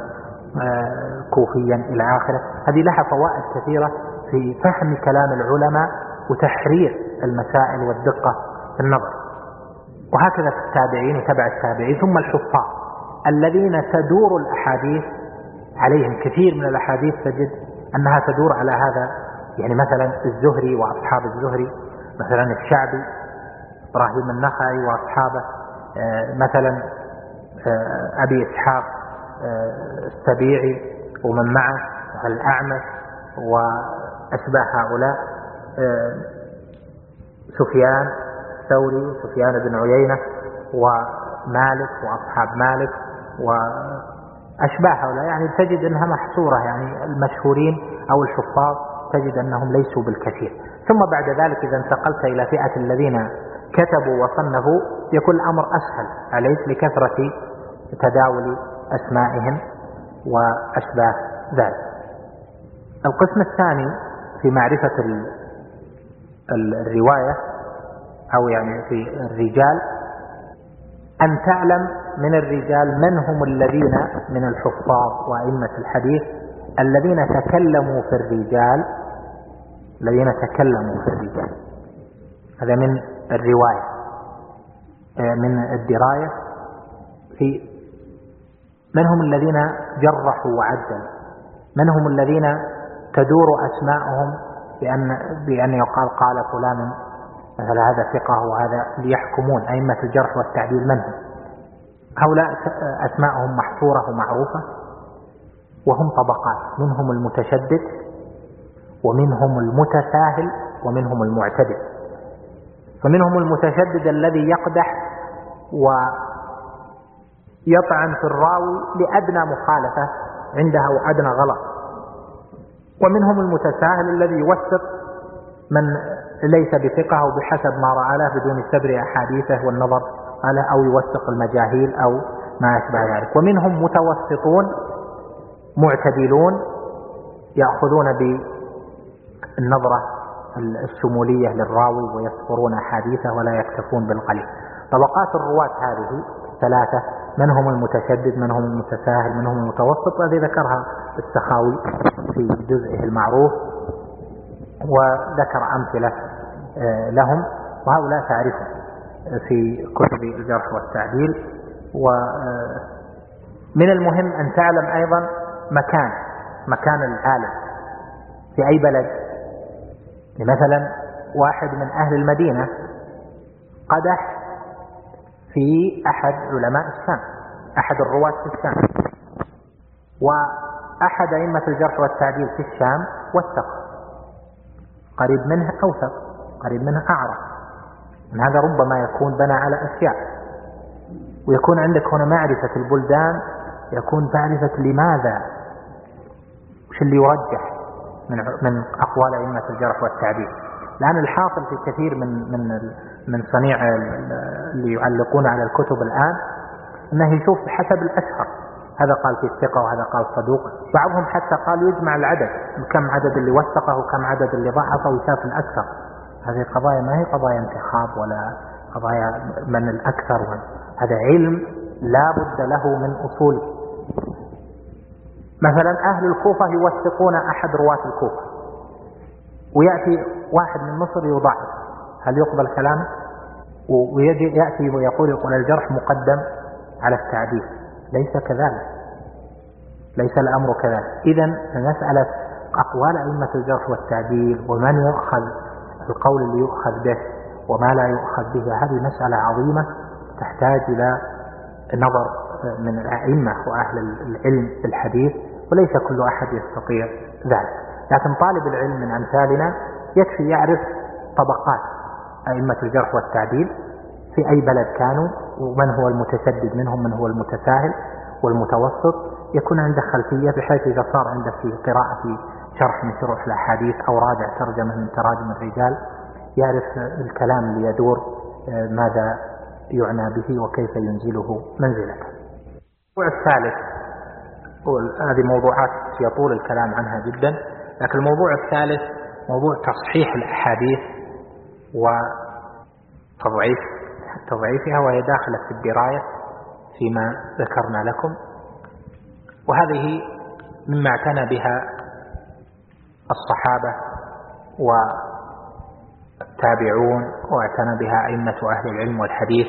كوفيا إلى آخره. هذه لها فوائد كثيرة في فهم كلام العلماء وتحرير المسائل والدقة في النظر. وهكذا في التابعين وتبع التابعين، ثم الحفاظ الذين تدور الأحاديث عليهم. كثير من الأحاديث تجد أنها تدور على هذا، يعني مثلا الزهري وأصحاب الزهري، مثلا الشعبي إبراهيم النخعي وأصحابه، مثلا أبي إسحاق السبيعي ومن معه، الأعمش وأشباه هؤلاء، سفيان الثوري وسفيان بن عيينة ومالك وأصحاب مالك وأشباه هؤلاء، يعني تجد أنها محصورة، يعني المشهورين أو الحفاظ تجد أنهم ليسوا بالكثير. ثم بعد ذلك إذا انتقلت إلى فئة الذين كتبوا وصنفوا، يكون الأمر أسهل عليك لكثرة تداول أسمائهم وأشباه ذلك. القسم الثاني في معرفة الرواية، أو يعني في الرجال، أن تعلم من الرجال من هم الذين من الحفاظ وأئمة الحديث الذين تكلموا في الرجال، الذين تكلموا في الرجال، هذا من الرواية. من الدراية من هم الذين جرحوا وعدلوا، من هم الذين تدور أسماءهم بأن يقال قال فلان مثلا هذا ثقة وهذا، ليحكمون أئمة الجرح والتعديل من هم؟ هؤلاء أسماءهم محفورة ومعروفة، وهم طبقات، منهم المتشدد ومنهم المتساهل ومنهم المعتدل. فمنهم المتشدد الذي يقدح ويطعن في الراوي لأدنى مخالفة عندها وأدنى غلط، ومنهم المتساهل الذي يوثق من ليس بثقة أو بحسب ما رأى له بدون استبر أحاديثه والنظر له، أو يوثق المجاهيل أو ما أشبه ذلك. ومنهم متوسطون معتدلون يأخذون بالنظرة الشمولية للراوي ويذكرون أحاديثه ولا يكتفون بالقليل. طبقات الرواة هذه ثلاثة، من هم المتشدد، من هم المتساهل، من هم المتوسط، وهذه ذكرها السخاوي في جزئه المعروف وذكر أمثلة لهم، وهؤلاء تعرفهم في كتب الجرح والتعديل. ومن المهم أن تعلم أيضا مكان العالم في أي بلد. مثلا واحد من أهل المدينة قدح في أحد علماء الشام، أحد الرواة في الشام، وأحد أئمة الجرح والتعديل في الشام وثق، قريب منه أوثق، قريب منه أعرف. هذا ربما يكون بنى على أشياء، ويكون عندك هنا معرفة البلدان، يكون معرفة لماذا، وش اللي يرجح من أقوال أئمة الجرح والتعديل. لأن الحاصل في كثير من صنيع اللي يعلقون على الكتب الآن أنه يشوف بحسب الأشهر، هذا قال في الثقة وهذا قال صدوق، بعضهم حتى قال يجمع العدد، كم عدد اللي وثقه وكم عدد اللي ضعفه ويشاف الأكثر. هذه قضايا ما هي قضايا انتخاب ولا قضايا من الأكثر، هذا علم لا بد له من أصول. مثلا أهل الكوفة يوثقون أحد رواة الكوفة، ويأتي واحد من مصر يضعف، هل يقبل كلامه؟ ويأتي ويقول الجرح مقدم على التعديل. ليس كذلك، ليس الأمر كذلك. إذن مسألة أقوال أئمة الجرح والتعديل ومن يؤخذ القول اللي يؤخذ به وما لا يؤخذ به، هذه مسألة عظيمة تحتاج إلى نظر من الأئمة وأهل العلم في الحديث، وليس كل أحد يستطيع ذلك. لكن طالب العلم من أمثالنا يكفي يعرف طبقات أئمة الجرح والتعديل في أي بلد كانوا، ومن هو المتشدد منهم، من هو المتساهل والمتوسط، يكون عنده خلفية بحيث إذا صار عنده في قراءة شرح من شروح الأحاديث أو راجع ترجمة من تراجم الرجال يعرف الكلام اللي يدور ماذا يعنى به وكيف ينزله منزلته. الموضوع الثالث، هذه موضوعات يطول الكلام عنها جدا، لكن الموضوع الثالث موضوع تصحيح الأحاديث وتضعيفها، وهي داخلة في الدراية فيما ذكرنا لكم. وهذه مما اعتنى بها الصحابة والتابعون، واعتنى بها أئمة أهل العلم والحديث،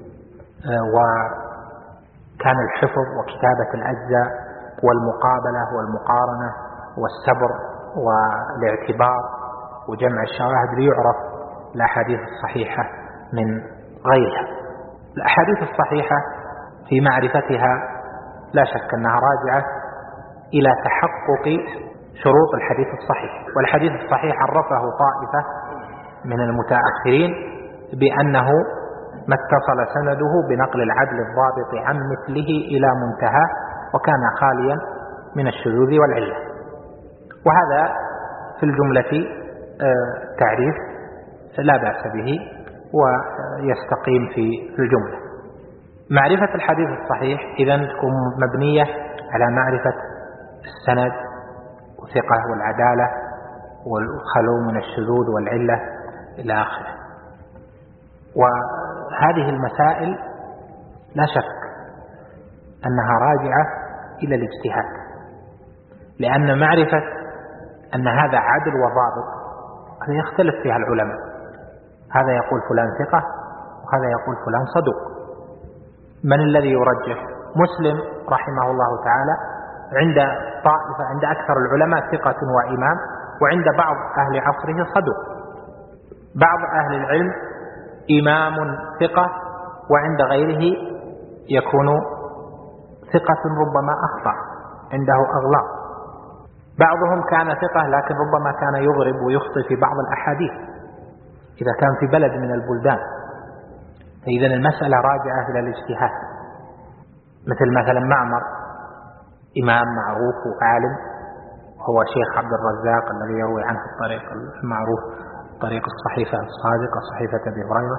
وكان الحفظ وكتابة الأجزاء والمقابلة والمقارنة والسبر والاعتبار وجمع الشواهد ليعرف الأحاديث الصحيحة من غيرها. الأحاديث الصحيحة في معرفتها لا شك أنها راجعة إلى تحقق شروط الحديث الصحيح. والحديث الصحيح عرفه طائفة من المتأخرين بأنه ما اتصل سنده بنقل العدل الضابط عن مثله إلى منتهى، وكان خاليا من الشذوذ والعلة. وهذا في الجملة تعريف لا بأس به ويستقيم في الجملة. معرفة الحديث الصحيح إذن تكون مبنية على معرفة السند والثقة والعدالة والخلو من الشذوذ والعلة إلى آخره. وهذه المسائل لا شك أنها راجعة إلى الاجتهاد، لأن معرفة أن هذا عدل وضابط هذا يختلف فيها العلماء، هذا يقول فلان ثقة وهذا يقول فلان صدوق. من الذي يرجح؟ مسلم رحمه الله تعالى عند طائفة، عند أكثر العلماء ثقة وإمام، وعند بعض أهل عصره صدوق. بعض أهل العلم إمام ثقة، وعند غيره يكون ثقة ربما أخطأ، عنده أغلاط. بعضهم كان ثقة لكن ربما كان يضرب ويخطئ في بعض الأحاديث إذا كان في بلد من البلدان. فإذا المسألة راجعة إلى الاجتهاد. مثلا معمر إمام معروف وعالم، وهو شيخ عبد الرزاق الذي يروي عنه الطريق المعروف طريق الصحيفة الصادقة صحيفة أبي هريرة،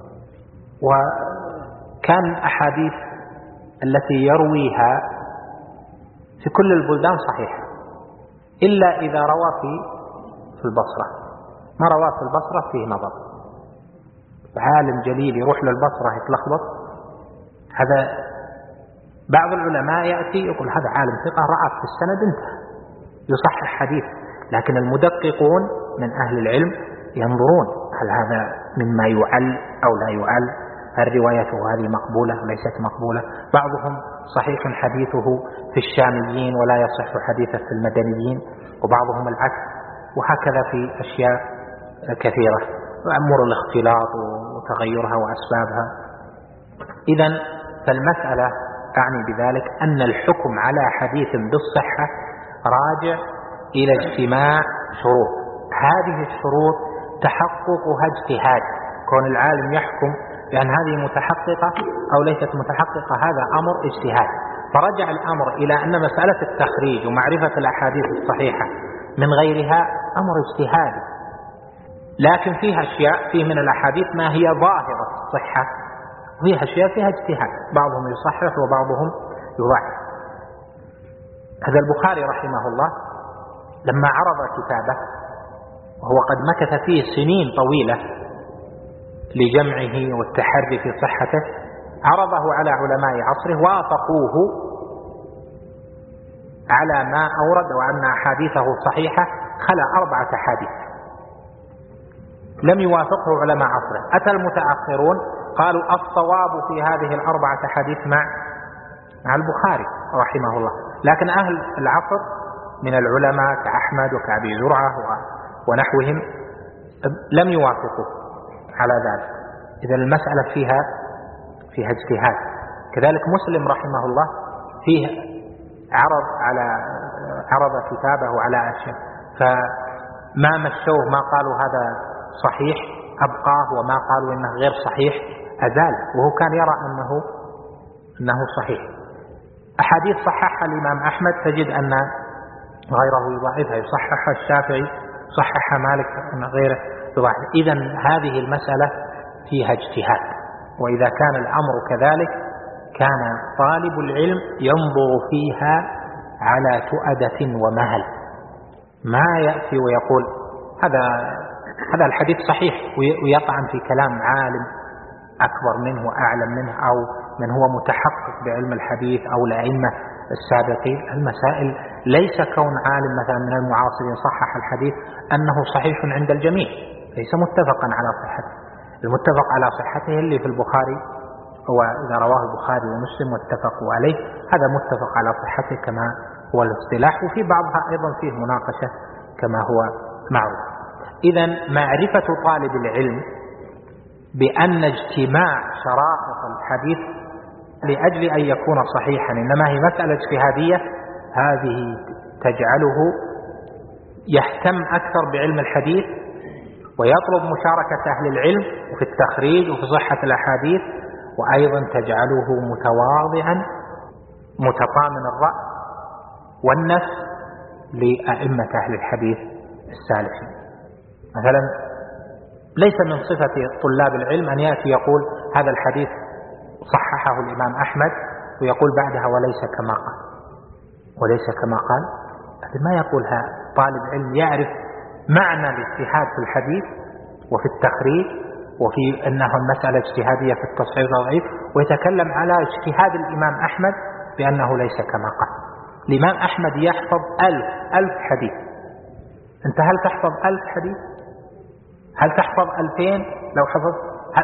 وكان أحاديث التي يرويها في كل البلدان صحيحة إلا إذا روى في البصرة. ما روى في البصرة فيه نظر. عالم جليل يروح للبصرة يتلخبط، هذا بعض العلماء يأتي يقول هذا عالم ثقة رأى في السند انتهى، يصحح حديث. لكن المدققون من أهل العلم ينظرون هل هذا مما يعل أو لا يعل، هل روايته هذه مقبولة وليست مقبولة. بعضهم صحيح حديثه في الشاميين ولا يصح حديثه في المدنيين، وبعضهم العكس، وهكذا في أشياء كثيرة، أمور الاختلاط وتغيرها وأسبابها. إذن فالمسألة أعني بذلك أن الحكم على حديث بالصحة راجع إلى اجتماع شروط. هذه الشروط تحققها اجتهاد، كون العالم يحكم بأن هذه متحققة أو ليست متحققة هذا أمر اجتهاد. فرجع الأمر إلى أن مسألة التخريج ومعرفة الأحاديث الصحيحة من غيرها أمر اجتهادي، لكن فيها أشياء فيه من الأحاديث ما هي ظاهرة الصحة، وفيها أشياء فيها اجتهاد، بعضهم يصحح وبعضهم يضعف. هذا البخاري رحمه الله لما عرض كتابه وهو قد مكث فيه سنين طويلة لجمعه والتحري في صحته، عرضه على علماء عصره وافقوه على ما أورد وأن أحاديثه صحيحة، خلا 4 أحاديث لم يوافقه علماء عصره. أتى المتأخرون قالوا الصواب في هذه 4 أحاديث مع البخاري رحمه الله، لكن أهل العصر من العلماء كأحمد وكأبي زرعة ونحوهم لم يوافقوا على ذلك. إذا المسألة فيها اجتهاد. كذلك مسلم رحمه الله فيه عرض كتابه على أشياء، فما مشوه، ما قالوا هذا صحيح أبقاه، وما قالوا إنه غير صحيح أزال، وهو كان يرى أنه صحيح. أحاديث صححها الإمام أحمد تجد أن غيره يضعفها، يصححها الشافعي، صححها مالك، أن غيره يضعف. إذن هذه المسألة فيها اجتهاد، وإذا كان الأمر كذلك كان طالب العلم ينظر فيها على تؤدة ومهل، ما يأتي ويقول هذا الحديث صحيح ويطعن في كلام عالم أكبر منه وأعلم منه أو من هو متحقق بعلم الحديث أو الأئمة السابقين. المسائل ليس كون عالم مثلا من المعاصرين صحح الحديث أنه صحيح عند الجميع، ليس متفقا على صحته. المتفق على صحته اللي في البخاري هو إذا رواه البخاري ومسلم واتفقوا عليه، هذا متفق على صحته كما هو الاصطلاح، وفي بعضها أيضا فيه مناقشة كما هو معروف. إذن معرفة طالب العلم بأن اجتماع شرائط الحديث لأجل أن يكون صحيحا إنما هي مسألة اجتهادية، هذه تجعله يهتم أكثر بعلم الحديث ويطلب مشاركة أهل العلم في التخريج وفي صحة الأحاديث، وأيضا تجعله متواضعا متطامن الرأي والنفس لأئمة أهل الحديث السالفين. مثلا ليس من صفة طلاب العلم أن يأتي يقول هذا الحديث صححه الإمام أحمد ويقول بعدها وليس كما قال. هذا ما يقولها طالب علم يعرف معنى الاجتهاد في الحديث وفي التخريج وفي أنها المسألة اجتهادية في التصحيح والضعيف، ويتكلم على اجتهاد الإمام أحمد بأنه ليس كما قال. الإمام أحمد يحفظ 1000 حديث، أنت هل تحفظ 1000 حديث؟ هل تحفظ 2000 لو حفظ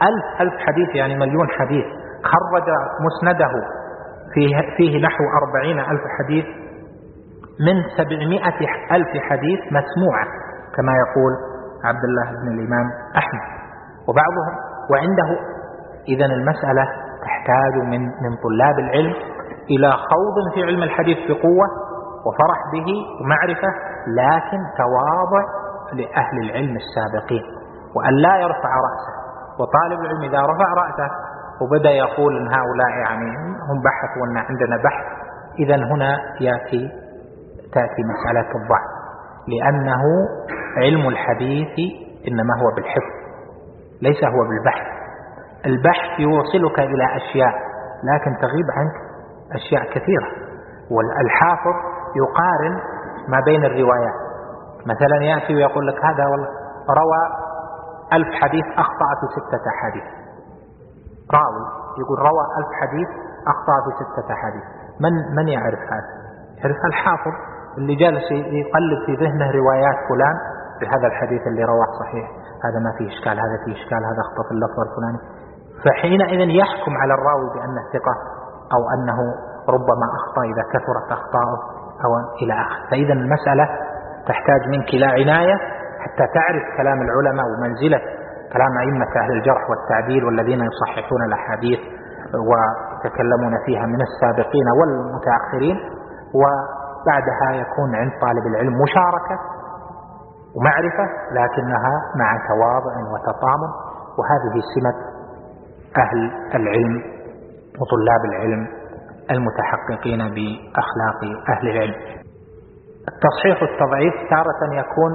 ألف حديث يعني مليون حديث، خرج مسنده فيه نحو 40,000 حديث، من 700,000 حديث مسموعة كما يقول عبد الله بن الإمام أحمد وبعضهم. وعنده إذن المسألة تحتاج من طلاب العلم إلى خوض في علم الحديث بقوة وفرح به ومعرفة، لكن تواضع لأهل العلم السابقين، وأن لا يرفع رأسه. وطالب العلم إذا رفع رأسه وبدأ يقول إن هؤلاء يعني هم بحث وأن عندنا بحث، إذن هنا تأتي مسألة الضعف، لأنه علم الحديث إنما هو بالحفظ ليس هو بالبحث. البحث يوصلك إلى أشياء لكن تغيب عنك أشياء كثيرة. والحافظ يقارن ما بين الروايات، مثلا يأتي ويقول لك هذا والله روى 1000 حديث أخطأ في 6 أحاديث، راوي يقول روى 1000 حديث أخطأ في 6 أحاديث، من يعرف هذا؟ يعرف الحافظ اللي جالس يقلب في ذهنه روايات فلان بهذا الحديث اللي رواه صحيح، هذا ما فيه إشكال، هذا فيه إشكال، هذا أخطأ في اللفظ الفلاني. فحينئذ يحكم على الراوي بأنه ثقة أو أنه ربما أخطأ إذا كثرت أخطاؤه أو إلى آخره. فإذا المسألة تحتاج منك إلى عناية حتى تعرف كلام العلماء ومنزلة كلام أئمة أهل الجرح والتعديل والذين يصححون الأحاديث ويتكلمون فيها من السابقين والمتأخرين. وبعدها يكون عند طالب العلم مشاركة ومعرفة، لكنها مع تواضع وتطامن، وهذه سمة أهل العلم وطلاب العلم المتحققين بأخلاق أهل العلم. التصحيح والتضعيف تارة يكون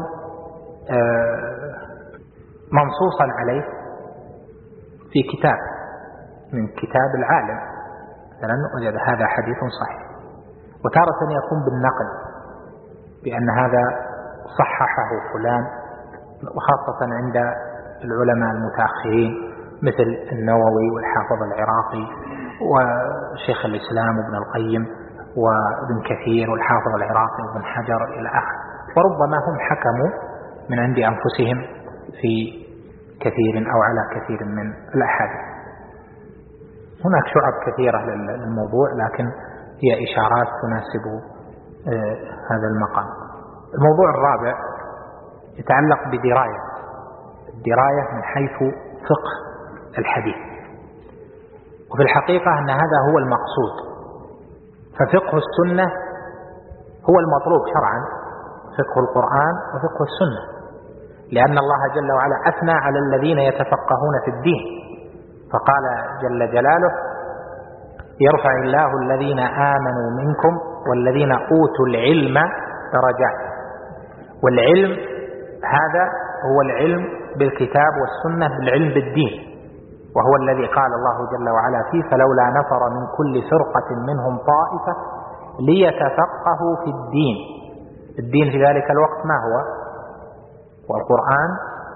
منصوصا عليه في كتاب من كتاب العالم، مثلا وجد هذا حديث صحيح، وتارة يكون بالنقل بأن هذا صححه فلان، وخاصة عند العلماء المتأخرين مثل النووي والحافظ العراقي وشيخ الإسلام وابن القيم وابن كثير والحافظ العراقي وابن حجر إلى آخره. وربما هم حكموا من عند أنفسهم في كثير أو على كثير من الأحاديث. هناك شعب كثيرة للموضوع، لكن هي إشارات تناسب هذا المقام. الموضوع الرابع يتعلق بدراية، الدراية من حيث فقه الحديث. وفي الحقيقة أن هذا هو المقصود، ففقه السنة هو المطلوب شرعا، فقه القرآن وفقه السنة، لأن الله جل وعلا أثنى على الذين يتفقهون في الدين، فقال جل جلاله يرفع الله الذين آمنوا منكم والذين أوتوا العلم درجات. والعلم هذا هو العلم بالكتاب والسنة، بالعلم بالدين، وهو الذي قال الله جل وعلا فيه فلولا نفر من كل فرقة منهم طائفة ليتفقهوا في الدين. الدين في ذلك الوقت ما هو؟ والقرآن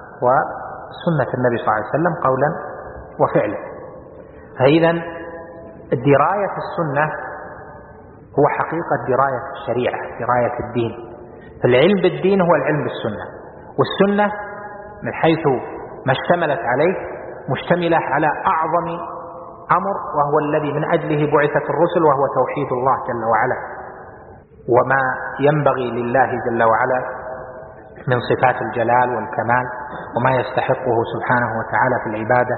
وسنة النبي صلى الله عليه وسلم قولا وفعلا. فإذا الدراية السنة هو حقيقة دراية الشريعة، دراية الدين. فالعلم بالدين هو العلم بالسنة، والسنة من حيث ما اشتملت عليه مشتملة على أعظم أمر، وهو الذي من أجله بعثت الرسل، وهو توحيد الله جل وعلا، وما ينبغي لله جل وعلا من صفات الجلال والكمال، وما يستحقه سبحانه وتعالى في العبادة،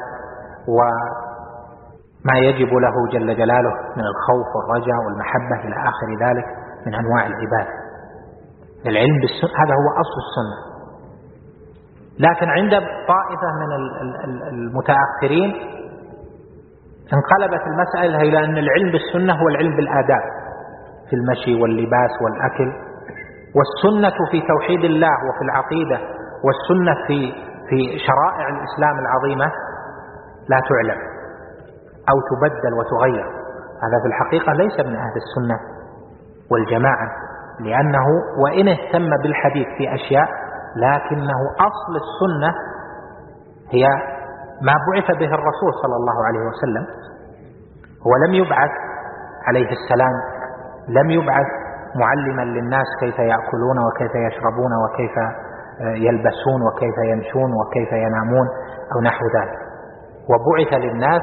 وما يجب له جل جلاله من الخوف والرجاء والمحبة إلى آخر ذلك من أنواع العبادة. العلم بالسنة هذا هو أصل السنة. لكن عند طائفة من المتأخرين انقلبت المسألة إلى أن العلم بالسنة هو العلم بالآداب في المشي واللباس والأكل، والسنة في توحيد الله وفي العقيدة، والسنة في شرائع الإسلام العظيمة لا تعلم أو تبدل وتغير. هذا في الحقيقة ليس من أهل السنة والجماعة، لأنه وإن اهتم بالحديث في أشياء، لكنه أصل السنة هي ما بعث به الرسول صلى الله عليه وسلم. هو لم يبعث عليه السلام، لم يبعث معلما للناس كيف يأكلون وكيف يشربون وكيف يلبسون وكيف يمشون وكيف ينامون أو نحو ذلك، وبعث للناس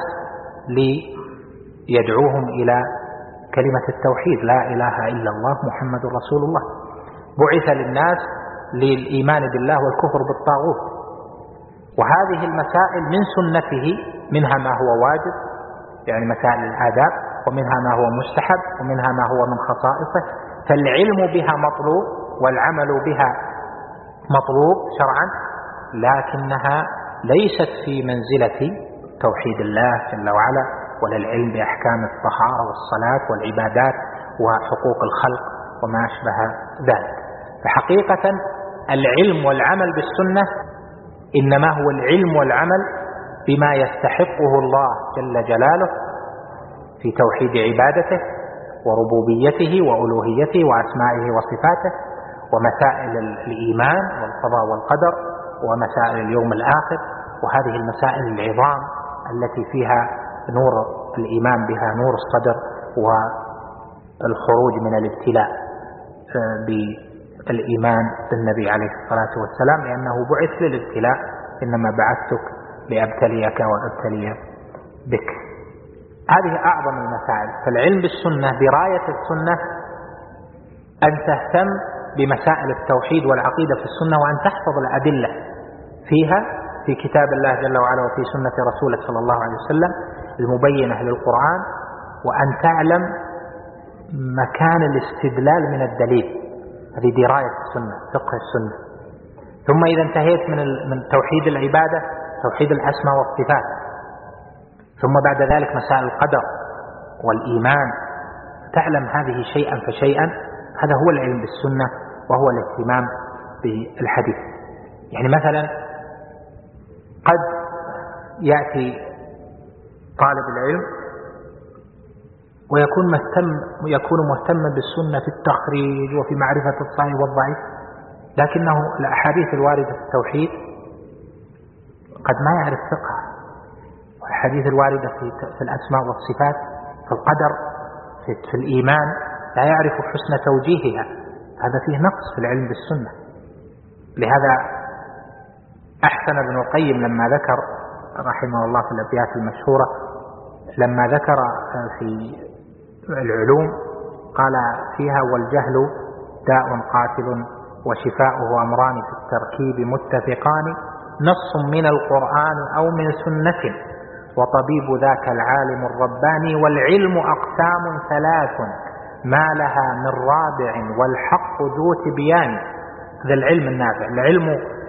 ليدعوهم إلى كلمة التوحيد لا إله إلا الله محمد رسول الله. بعث للناس للإيمان بالله والكفر بالطاغوت. وهذه المسائل من سنته منها ما هو واجب يعني مسائل الآداب، ومنها ما هو مستحب، ومنها ما هو من خصائصه. فالعلم بها مطلوب والعمل بها مطلوب شرعا، لكنها ليست في منزلة توحيد الله جل وعلا، ولا العلم بأحكام الطهارة والصلاة والعبادات وحقوق الخلق وما أشبه ذلك. فحقيقة العلم والعمل بالسنة إنما هو العلم والعمل بما يستحقه الله جل جلاله في توحيد عبادته وربوبيته وألوهيته وأسمائه وصفاته، ومسائل الإيمان والقضاء والقدر، ومسائل اليوم الآخر، وهذه المسائل العظام التي فيها نور الإيمان بها نور الصدر والخروج من الابتلاء بالإيمان بالنبي عليه الصلاة والسلام، لأنه بعث للابتلاء، إنما بعثتك لأبتليك وأبتلي بك. هذه أعظم المسائل. فالعلم بالسنة دراية السنة أن تهتم بمسائل التوحيد والعقيدة في السنة، وأن تحفظ الأدلة فيها في كتاب الله جل وعلا وفي سنة رسوله صلى الله عليه وسلم المبينة للقرآن، وأن تعلم مكان الاستدلال من الدليل. هذه دراية السنة، فقه السنة. ثم إذا انتهيت من توحيد العبادة، توحيد الأسماء والصفات، ثم بعد ذلك مسائل القدر والإيمان، تعلم هذه شيئا فشيئا. هذا هو العلم بالسنة، وهو الاهتمام بالحديث. يعني مثلا قد يأتي طالب العلم ويكون مهتما بالسنة في التخريج وفي معرفة الصحيح والضعيف، لكنه الأحاديث الواردة في التوحيد قد ما يعرف فقه، والحديث الواردة في الأسماء والصفات، في القدر، في الإيمان لا يعرف حسن توجيهها. هذا فيه نقص في العلم بالسنة. لهذا أحسن ابن القيم لما ذكر رحمه الله في الأبيات المشهورة، لما ذكر في العلوم قال فيها: والجهل داء قاتل وشفاؤه أمران في التركيب متفقان، نص من القرآن أو من سنة وطبيب ذاك العالم الرباني، والعلم أقسام ثلاث ما لها من رابع والحق ذو تبيان. هذا العلم النافع. العلم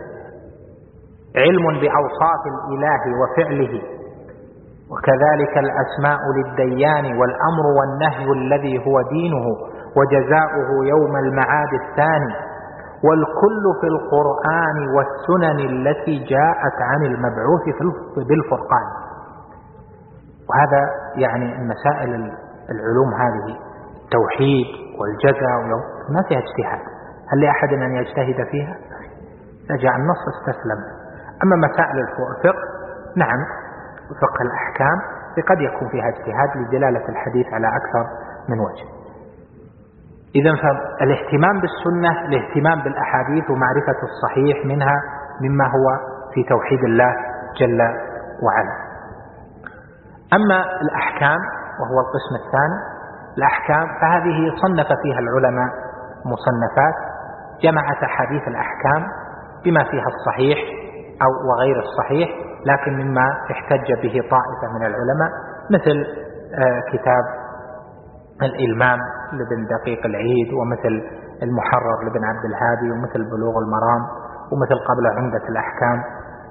علم بأوصاف الإله وفعله، وكذلك الأسماء للديان، والأمر والنهي الذي هو دينه، وجزاؤه يوم المعاد الثاني، والكل في القرآن والسنن التي جاءت عن المبعوث بالفرقان. وهذا يعني المسائل العلوم هذه التوحيد والجزاء ما فيها اجتهاد. هل لأحد أن يجتهد فيها؟ إذا جاء النص استسلم. أما مسائل الفقه نعم، فقه الأحكام قد يكون فيها اجتهاد لدلالة الحديث على أكثر من وجه. إذن فالاهتمام بالسنة الاهتمام بالأحاديث ومعرفة الصحيح منها مما هو في توحيد الله جل وعلا. أما الأحكام وهو القسم الثاني، الأحكام فهذه صنف فيها العلماء مصنفات، جمعت أحاديث الأحكام بما فيها الصحيح أو وغير الصحيح، لكن مما احتج به طائفة من العلماء، مثل كتاب الإلمام لابن دقيق العيد، ومثل المحرر لابن عبد الهادي، ومثل بلوغ المرام، ومثل قبل عمدة الأحكام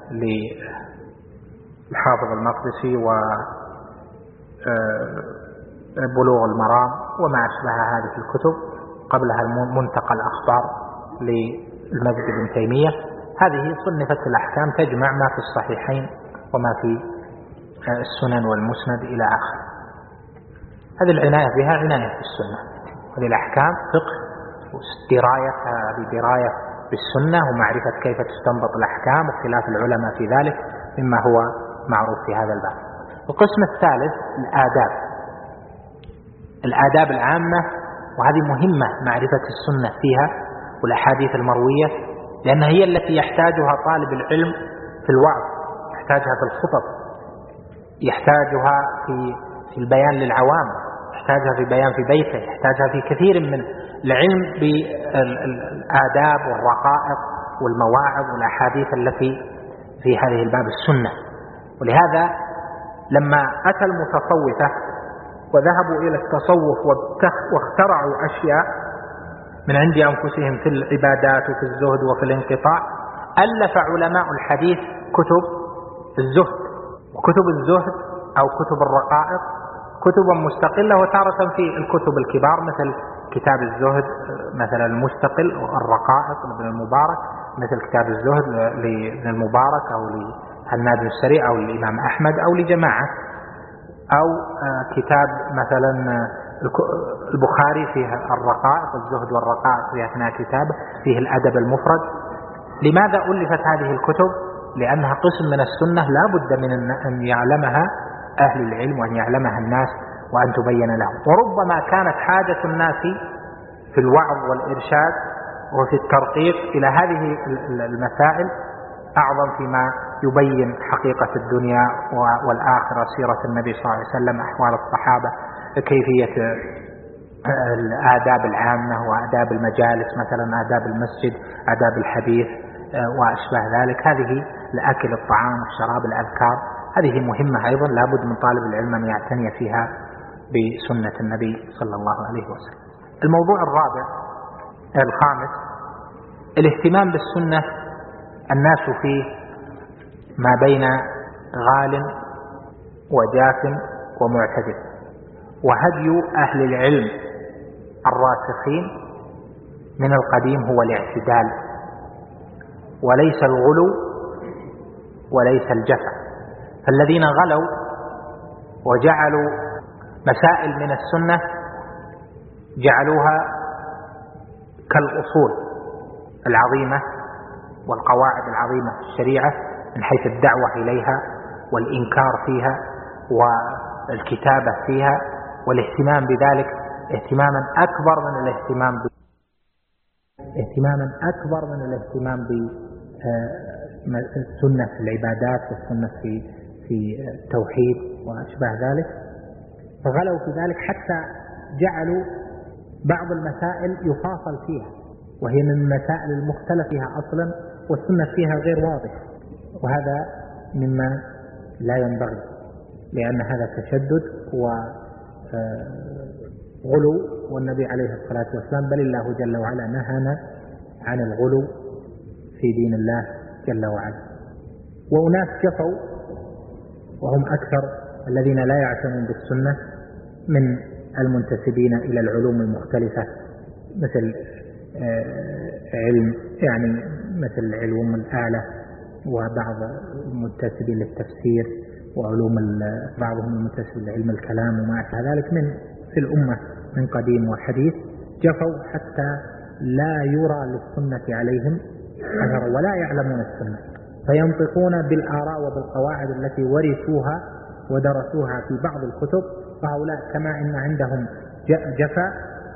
للحافظ المقدسي، وبلوغ المرام وما أشبه هذه الكتب، قبلها منتقى الأخبار للمجد بن تيمية. هذه صنفت الأحكام تجمع ما في الصحيحين وما في السنن والمسند إلى آخر. هذه العناية بها عناية في السنة. وللأحكام فقه دراية بالسنة، ومعرفة كيف تستنبط الأحكام، واختلاف العلماء في ذلك مما هو معروف في هذا الباب. القسم الثالث الآداب العامة، وهذه مهمة معرفة السنة فيها والأحاديث المروية، لأنها هي التي يحتاجها طالب العلم في الوعظ، يحتاجها في الخطب، يحتاجها في البيان للعوام، يحتاجها في بيان في بيته، يحتاجها في كثير من العلم بالآداب والرقائق والمواعظ والأحاديث التي في هذه الباب السنة. ولهذا لما أتى المتصوفة وذهبوا إلى التصوف واخترعوا أشياء من عند أنفسهم في العبادات وفي الزهد وفي الانقطاع، ألف علماء الحديث كتب الزهد وكتب الزهد أو كتب الرقائق، كتبا مستقلة، وتارة في الكتب الكبار مثل كتاب الزهد مثلا المستقل، الرقائق لابن المبارك مثل كتاب الزهد لابن المبارك أو لهناد السري أو للإمام أحمد أو لجماعة، أو كتاب مثلا البخاري فيه الرقائق، الزهد والرقائق في أثناء كتابه، فيه الأدب المفرد. لماذا ألفت هذه الكتب؟ لأنها قسم من السنة لا بد من أن يعلمها أهل العلم وأن يعلمها الناس وأن تبين لهم. وربما كانت حاجة الناس في الوعظ والإرشاد وفي الترقيق إلى هذه المسائل أعظم فيما يبين حقيقة الدنيا والآخرة، سيرة النبي صلى الله عليه وسلم، أحوال الصحابة، كيفية الآداب العامة وآداب المجالس، مثلا آداب المسجد، آداب الحديث وأشبه ذلك. هذه الأكل، الطعام، الشراب، الأذكار، هذه مهمة أيضا لا بد من طالب العلم أن يعتني فيها بسنة النبي صلى الله عليه وسلم. الموضوع الخامس الاهتمام بالسنة. الناس فيه ما بين غال وجاف ومعتدل، وهدي أهل العلم الراسخين من القديم هو الاعتدال، وليس الغلو وليس الجفا. فالذين غلوا وجعلوا مسائل من السنة جعلوها كالأصول العظيمة والقواعد العظيمة في الشريعة من حيث الدعوة إليها والإنكار فيها والكتابة فيها والاهتمام بذلك اهتماما أكبر من الاهتمام بالسنة في العبادات والسنة في التوحيد وأشبه ذلك. فغلوا في ذلك حتى جعلوا بعض المسائل يفاصل فيها، وهي من المسائل المختلف فيها أصلا والسنة فيها غير واضح، وهذا مما لا ينبغي، لأن هذا تشدد وغلو، والنبي عليه الصلاة والسلام بل الله جل وعلا نهانا عن الغلو في دين الله جل وعلا. وأناس جفوا وهم أكثر الذين لا يعتنون بالسنة من المنتسبين إلى العلوم المختلفة مثل علم مثل علوم الآلة، وبعض المنتسبين للتفسير، وعلوم بعضهم المنتسب لعلم الكلام وما أشبه ذلك في الأمة من قديم وحديث، جفوا حتى لا يرى للسنة عليهم أثر ولا يعلمون السنة، فينطقون بالآراء وبالقواعد التي ورثوها ودرسوها في بعض الكتب. فهؤلاء كما إن عندهم جفا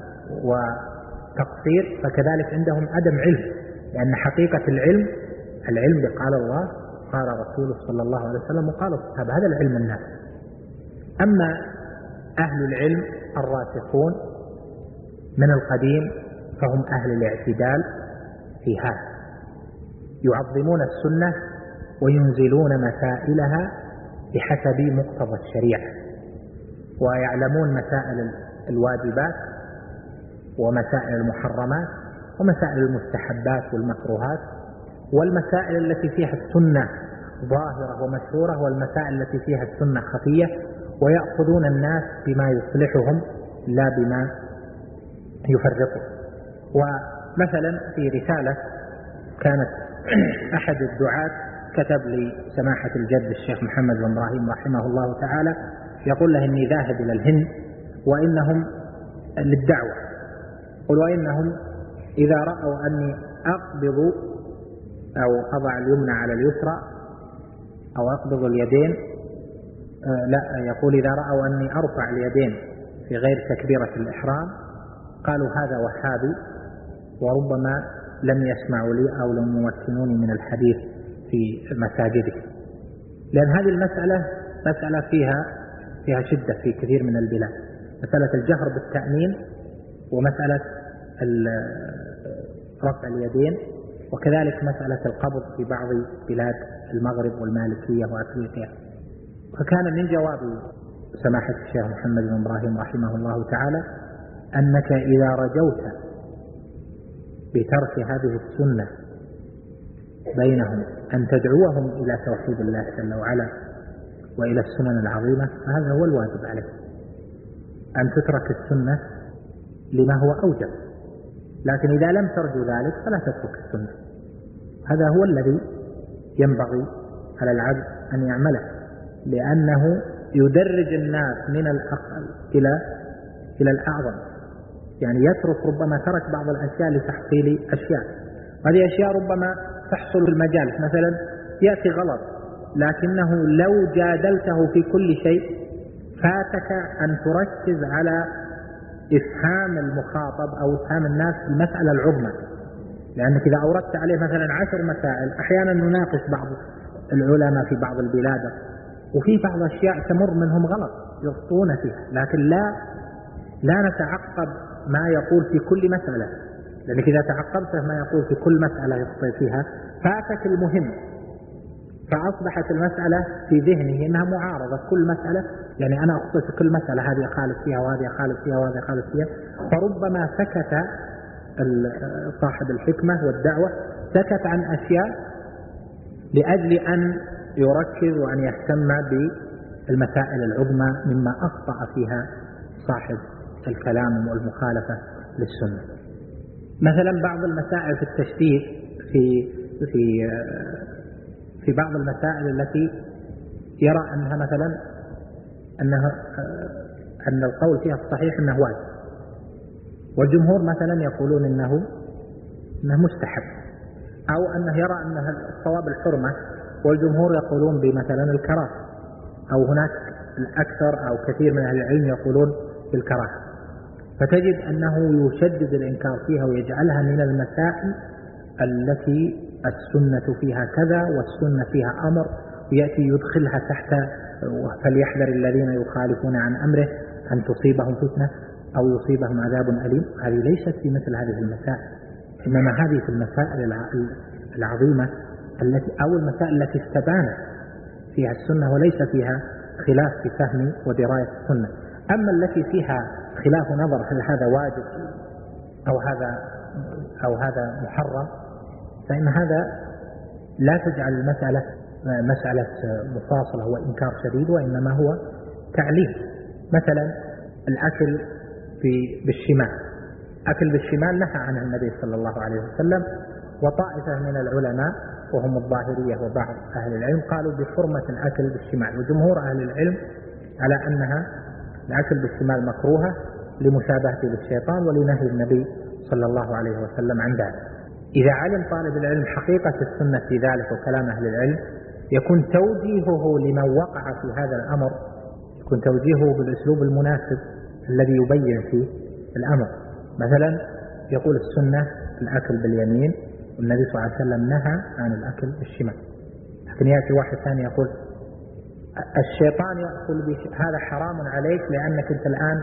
وتقصير فكذلك عندهم عدم علم، لأن حقيقة العلم قال الله قال رسوله صلى الله عليه وسلم وقال الصحابة، هذا العلم الناس. أما أهل العلم الراسخون من القديم فهم أهل الاعتدال في هذا، يعظمون السنة وينزلون مسائلها بحسب مقتضى الشريعة، ويعلمون مسائل الواجبات ومسائل المحرمات ومسائل المستحبات والمكروهات، والمسائل التي فيها السنة ظاهرة ومشهورة والمسائل التي فيها السنة خفية، ويأخذون الناس بما يصلحهم لا بما يفرقهم. ومثلا في رسالة كانت أحد الدعاة كتب لسماحة الجد الشيخ محمد بن إبراهيم رحمه الله تعالى، يقول له إني ذاهب إلى الهند وإنهم للدعوة، وإنهم إذا رأوا أني أقبض أو أضع اليمنى على اليسرى أو أقبض اليدين يقول إذا رأوا أني أرفع اليدين في غير تكبيرة الإحرام قالوا هذا وهابي، وربما لم يسمعوا لي أو لم يمكنوني من الحديث في مساجدهم، لأن هذه المسألة مسألة فيها شدة في كثير من البلاد، مسألة الجهر بالتأمين ومسألة رفع اليدين، وكذلك مسألة القبض في بعض بلاد المغرب والمالكية وأفريقيا. فكان من جواب سماحة الشيخ محمد بن إبراهيم رحمه الله تعالى أنك إذا رجوت بترك هذه السنة بينهم أن تدعوهم إلى توحيد الله جل وعلا وإلى السنن العظيمة، فهذا هو الواجب عليك، أن تترك السنة لما هو أوجب. لكن إذا لم ترجو ذلك فلا تترك السنة. هذا هو الذي ينبغي على العبد أن يعمله، لأنه يدرج الناس من الأقل إلى الأعظم. يعني يترك، ربما ترك بعض الأشياء لتحصيل أشياء، هذه أشياء ربما تحصل في المجالس، مثلا يأتي غلط لكنه لو جادلته في كل شيء فاتك أن تركز على إفهام المخاطب أو إفهام الناس المسألة العظمى. لأنك إذا أوردت عليه مثلا 10 مسائل، أحيانا نناقش بعض العلماء في بعض البلاد وفي بعض أشياء تمر منهم غلط يخطئون فيها، لكن لا نتعقب ما يقول في كل مسألة، لأنك إذا تعقبته ما يقول في كل مسألة يخطئ فيها فاتك المهم، فأصبحت المسألة في ذهنه إنها معارضة كل مسألة، يعني أنا أخطئ في كل مسألة، هذه أخالف فيها وهذه أخالف فيها وهذه أخالف فيها. فربما سكت صاحب الحكمة والدعوة، سكت عن أشياء لأجل أن يركز وأن يهتم بالمسائل العظمى مما أخطأ فيها صاحب الكلام والمخالفة للسنة. مثلا بعض المسائل في التشبيه في بعض المسائل التي يرى أنها مثلا أن القول فيها الصحيح أنه واجب، والجمهور مثلا يقولون إنه مستحب، أو أنه يرى أنها الصواب الحرمة والجمهور يقولون بمثلا الكراهة، أو هناك الأكثر أو كثير من أهل العلم يقولون بالكراهة. فتجد أنه يشدد الإنكار فيها ويجعلها من المسائل التي السنة فيها كذا والسنة فيها أمر، ويأتي يدخلها تحت فليحذر الذين يخالفون عن أمره أن تصيبهم فتنة أو يصيبهم عذاب أليم. هذه ليست في مثل هذه المسائل، إنما هذه في المسائل العظيمة أو المسائل التي استبانت فيها السنة وليس فيها خلاف في فهم ودراية السنة. أما التي فيها خلاف نظر هل هذا واجب أو هذا محرم، فإن هذا لا تجعل المسألة مسألة مفاصلة وإنكار شديد، وإنما هو تعليم. مثلا الأكل بالشمال، أكل بالشمال نهى عنه النبي صلى الله عليه وسلم، وطائفة من العلماء وهم الظاهرية وبعض أهل العلم قالوا بحرمة الأكل بالشمال، وجمهور أهل العلم على أنها الأكل بالشمال مكروهة لمشابهته للشيطان ولنهي النبي صلى الله عليه وسلم عن ذلك. إذا علم طالب العلم حقيقة السنة في ذلك وكلام أهل العلم، يكون توجيهه لمن وقع في هذا الأمر يكون توجيهه بالأسلوب المناسب الذي يبين فيه الأمر. مثلا يقول السنة الأكل باليمين، والنبي صلى الله عليه وسلم نهى عن الأكل بالشمال، لكن يأتي واحد ثاني يقول الشيطان يأكل هذا حرام عليك لأنك أنت الآن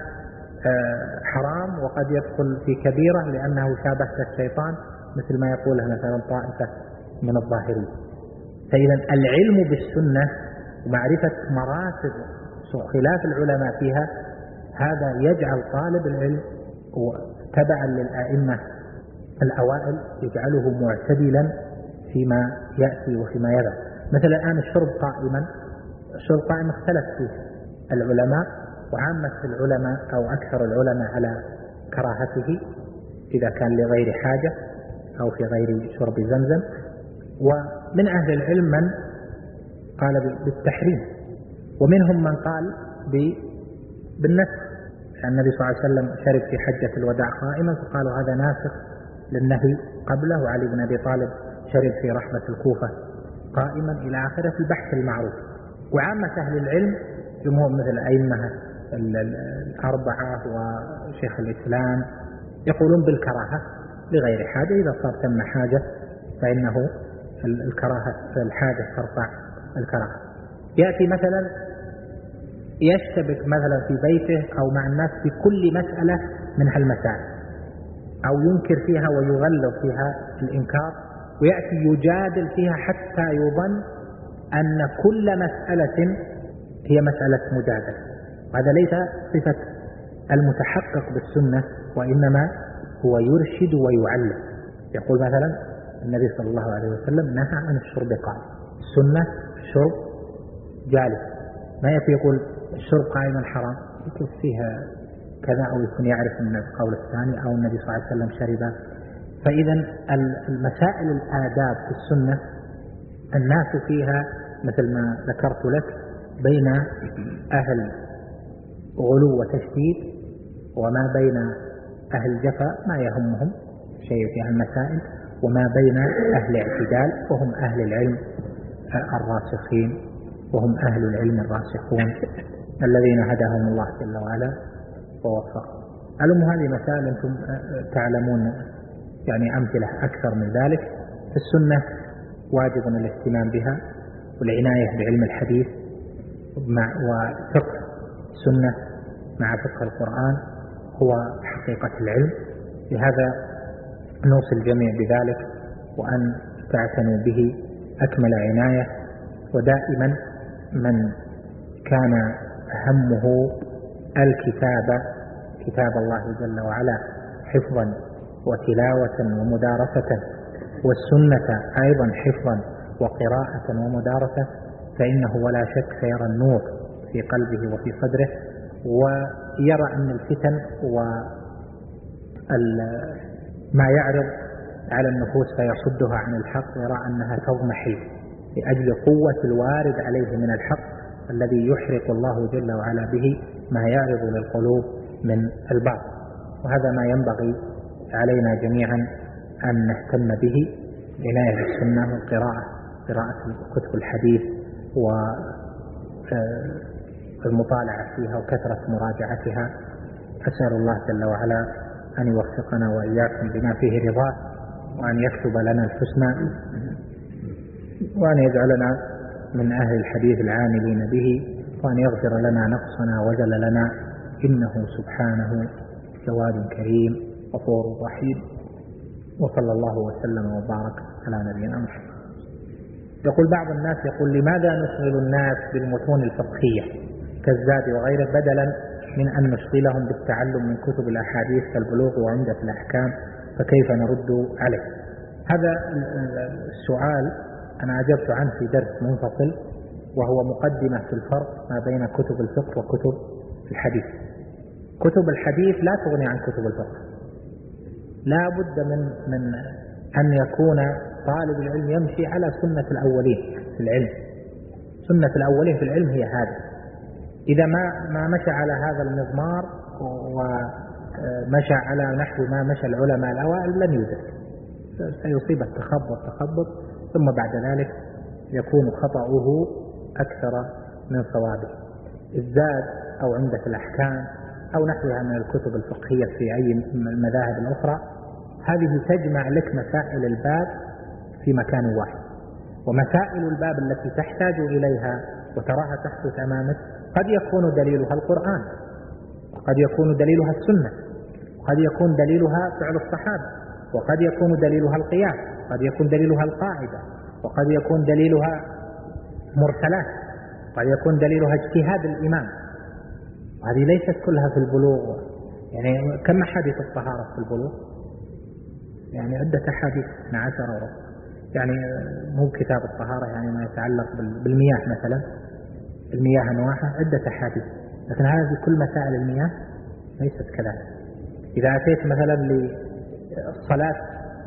حرام، وقد يدخل في كبيرة لأنه شابهت الشيطان، مثل ما يقوله مثلا طائفة من الظاهرين. فإذا العلم بالسنة ومعرفة مراتب خلاف العلماء فيها، هذا يجعل طالب العلم تبعا للآئمة الأوائل، يجعله معتدلا فيما يأتي وفيما يذهب. مثلا الآن الشرب قائما اختلف فيه العلماء، وعامة العلماء أو أكثر العلماء على كراهته إذا كان لغير حاجة أو في غير شرب زمزم، ومن أهل العلم من قال بالتحريم، ومنهم من قال بالنسخ. النبي صلى الله عليه وسلم شرب في حجة الوداع قائما، فقالوا هذا ناسخ للنهي قبله، وعلي بن أبي طالب شرب في رحبة الكوفة قائما إلى آخره في البحث المعروف. وعامة أهل العلم جمهور مثل الأئمة الأربعة وشيخ الإسلام يقولون بالكراهة لغير حاجة، إذا صار ثم حاجة فإنه الكراهة الحاجة ترفع الكراهة. يأتي مثلا يشتبك مثلا في بيته أو مع الناس في كل مسألة من هالمسائل، أو ينكر فيها ويغلظ فيها الإنكار، ويأتي يجادل فيها حتى يظن أن كل مسألة هي مسألة مجادلة. وهذا ليس صفة المتحقق بالسنة، وإنما هو يرشد ويعلم. يقول مثلا النبي صلى الله عليه وسلم نهى عن الشرب قائم، السنة الشرب جالس، ما يقول الشرب قائما حرام، يكون فيها كذا، أو يكون يعرف من القول الثاني، أو النبي صلى الله عليه وسلم شرب. فإذا المسائل الآداب في السنة الناس فيها مثل ما ذكرت لك بين أهل غلو وتشديد وما بين أهل جفا ما يهمهم شيء في المسائل، وما بين أهل اعتدال وهم أهل العلم الراسخين، وهم أهل العلم الراسخون الذين هداهم الله جل وعلا ووفقهم. علم هذه مسائل أنتم تعلمون يعني أمثلة أكثر من ذلك. في السنة واجب الاهتمام بها والعناية بعلم الحديث وفقه السنة مع فقه القرآن هو حقيقة العلم. لهذا نوصي الجميع بذلك، وأن تعتنوا به أكمل عناية. ودائما من كان همه كتاب الله جل وعلا حفظا وتلاوة ومدارسة، والسنة أيضا حفظا وقراءة ومدارسة، فإنه ولا شك سيرى النور في قلبه وفي صدره، ويرى أن الفتن وما يعرض على النفوس فيصدها عن الحق، يرى أنها تضمحل لأجل قوة الوارد عليه من الحق الذي يحرق الله جل وعلا به ما يعرض للقلوب من الباطل. وهذا ما ينبغي علينا جميعا أن نهتم به، عناية بالسنة والقراءة، قراءة كتب الحديث والمطالعة فيها وكثرة مراجعتها. أسأل الله جل وعلا أن يوفقنا وإياكم بما فيه رضاه، وأن يكتب لنا الحسنى، وأن يجعلنا من أهل الحديث العاملين به، وأن يغفر لنا نقصنا وزللنا، إنه سبحانه جواد كريم غفور رحيم. وصلى الله وسلم وبارك على نبينا محمد. يقول بعض الناس لماذا نشغل الناس بالمتون الفقهية كالزاد وغيره بدلا من أن نشغلهم بالتعلم من كتب الأحاديث كالبلوغ وعمدة الأحكام، فكيف نرد عليه؟ هذا السؤال أنا أجبت عنه في درس منفصل، وهو مقدمة في الفرق ما بين كتب الفقه وكتب الحديث. كتب الحديث لا تغني عن كتب الفقه، لا بد من أن يكون طالب العلم يمشي على سنة الأولين في العلم. سنة الأولين في العلم هي هذا. إذا ما مشى على هذا المضمار ومشى على نحو ما مشى العلماء الأوائل لن يدرك، سيصيب التخبط، ثم بعد ذلك يكون خطأه أكثر من صوابه. الزاد أو عمدة الأحكام أو نحوها من الكتب الفقهية في أي المذاهب الأخرى، هذه تجمع لك مسائل الباب في مكان واحد، ومسائل الباب التي تحتاج إليها وتراها تحدث أمامك قد يكون دليلها القرآن، وقد يكون دليلها السنة، وقد يكون دليلها فعل الصحابة، وقد يكون دليلها القياس، وقد يكون دليلها القاعدة، وقد يكون دليلها مرسلات، وقد يكون دليلها اجتهاد الإمام. وهذه ليست كلها في البلوغ. يعني كم أحاديث الطهارة في البلوغ؟ يعني عدة أحاديث 12 وربع، يعني مو كتاب الطهارة يعني ما يتعلق بالمياه مثلا، المياه أنواعها عدة أحاديث، لكن هذه كل مسائل المياه ليست كذلك. إذا أتيت مثلا للصلاة،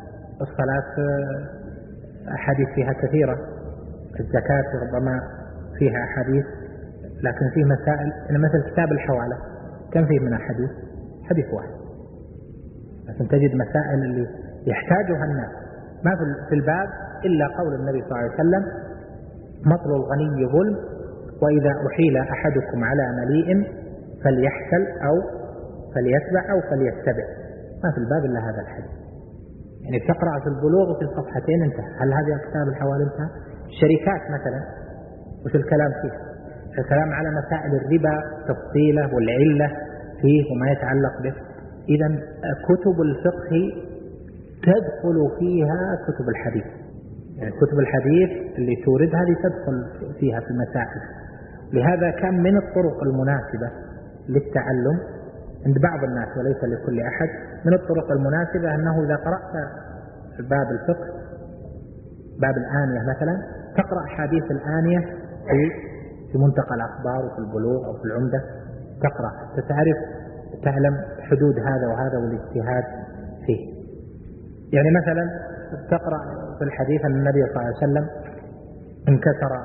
أحاديث فيها كثيرة، الزكاة ربما فيها أحاديث، لكن فيه مسائل مثل كتاب الحوالة كم فيه من أحاديث؟ حديث واحد، لكن تجد مسائل اللي يحتاجها الناس ما في الباب إلا قول النبي صلى الله عليه وسلم: مطل الغني ظلم، وإذا أحيل أحدكم على مليء فليحتل أو فليتبع أو فليتبع. ما في الباب إلا هذا الحديث. يعني تقرأ في البلوغ في الصفحتين انتهى. هل هذا كتاب الحوالي انتهى؟ الشركات مثلا وش الكلام فيه؟ الكلام على مسائل الربا تفصيله والعلة فيه وما يتعلق به. إذا كتب الفقه تدخل فيها كتب الحديث، يعني كتب الحديث اللي تورد هذه تدخل فيها في المسائل. لهذا كان من الطرق المناسبة للتعلم عند بعض الناس وليس لكل أحد، من الطرق المناسبة أنه إذا قرأت باب الفقه باب الآنية مثلا تقرأ حديث الآنية في منتقى الأخبار وفي البلوغ أو في العمدة، تقرأ تعرف تعلم حدود هذا وهذا والاجتهاد فيه. يعني مثلا تقرأ في الحديث أن النبي صلى الله عليه وسلم انكسر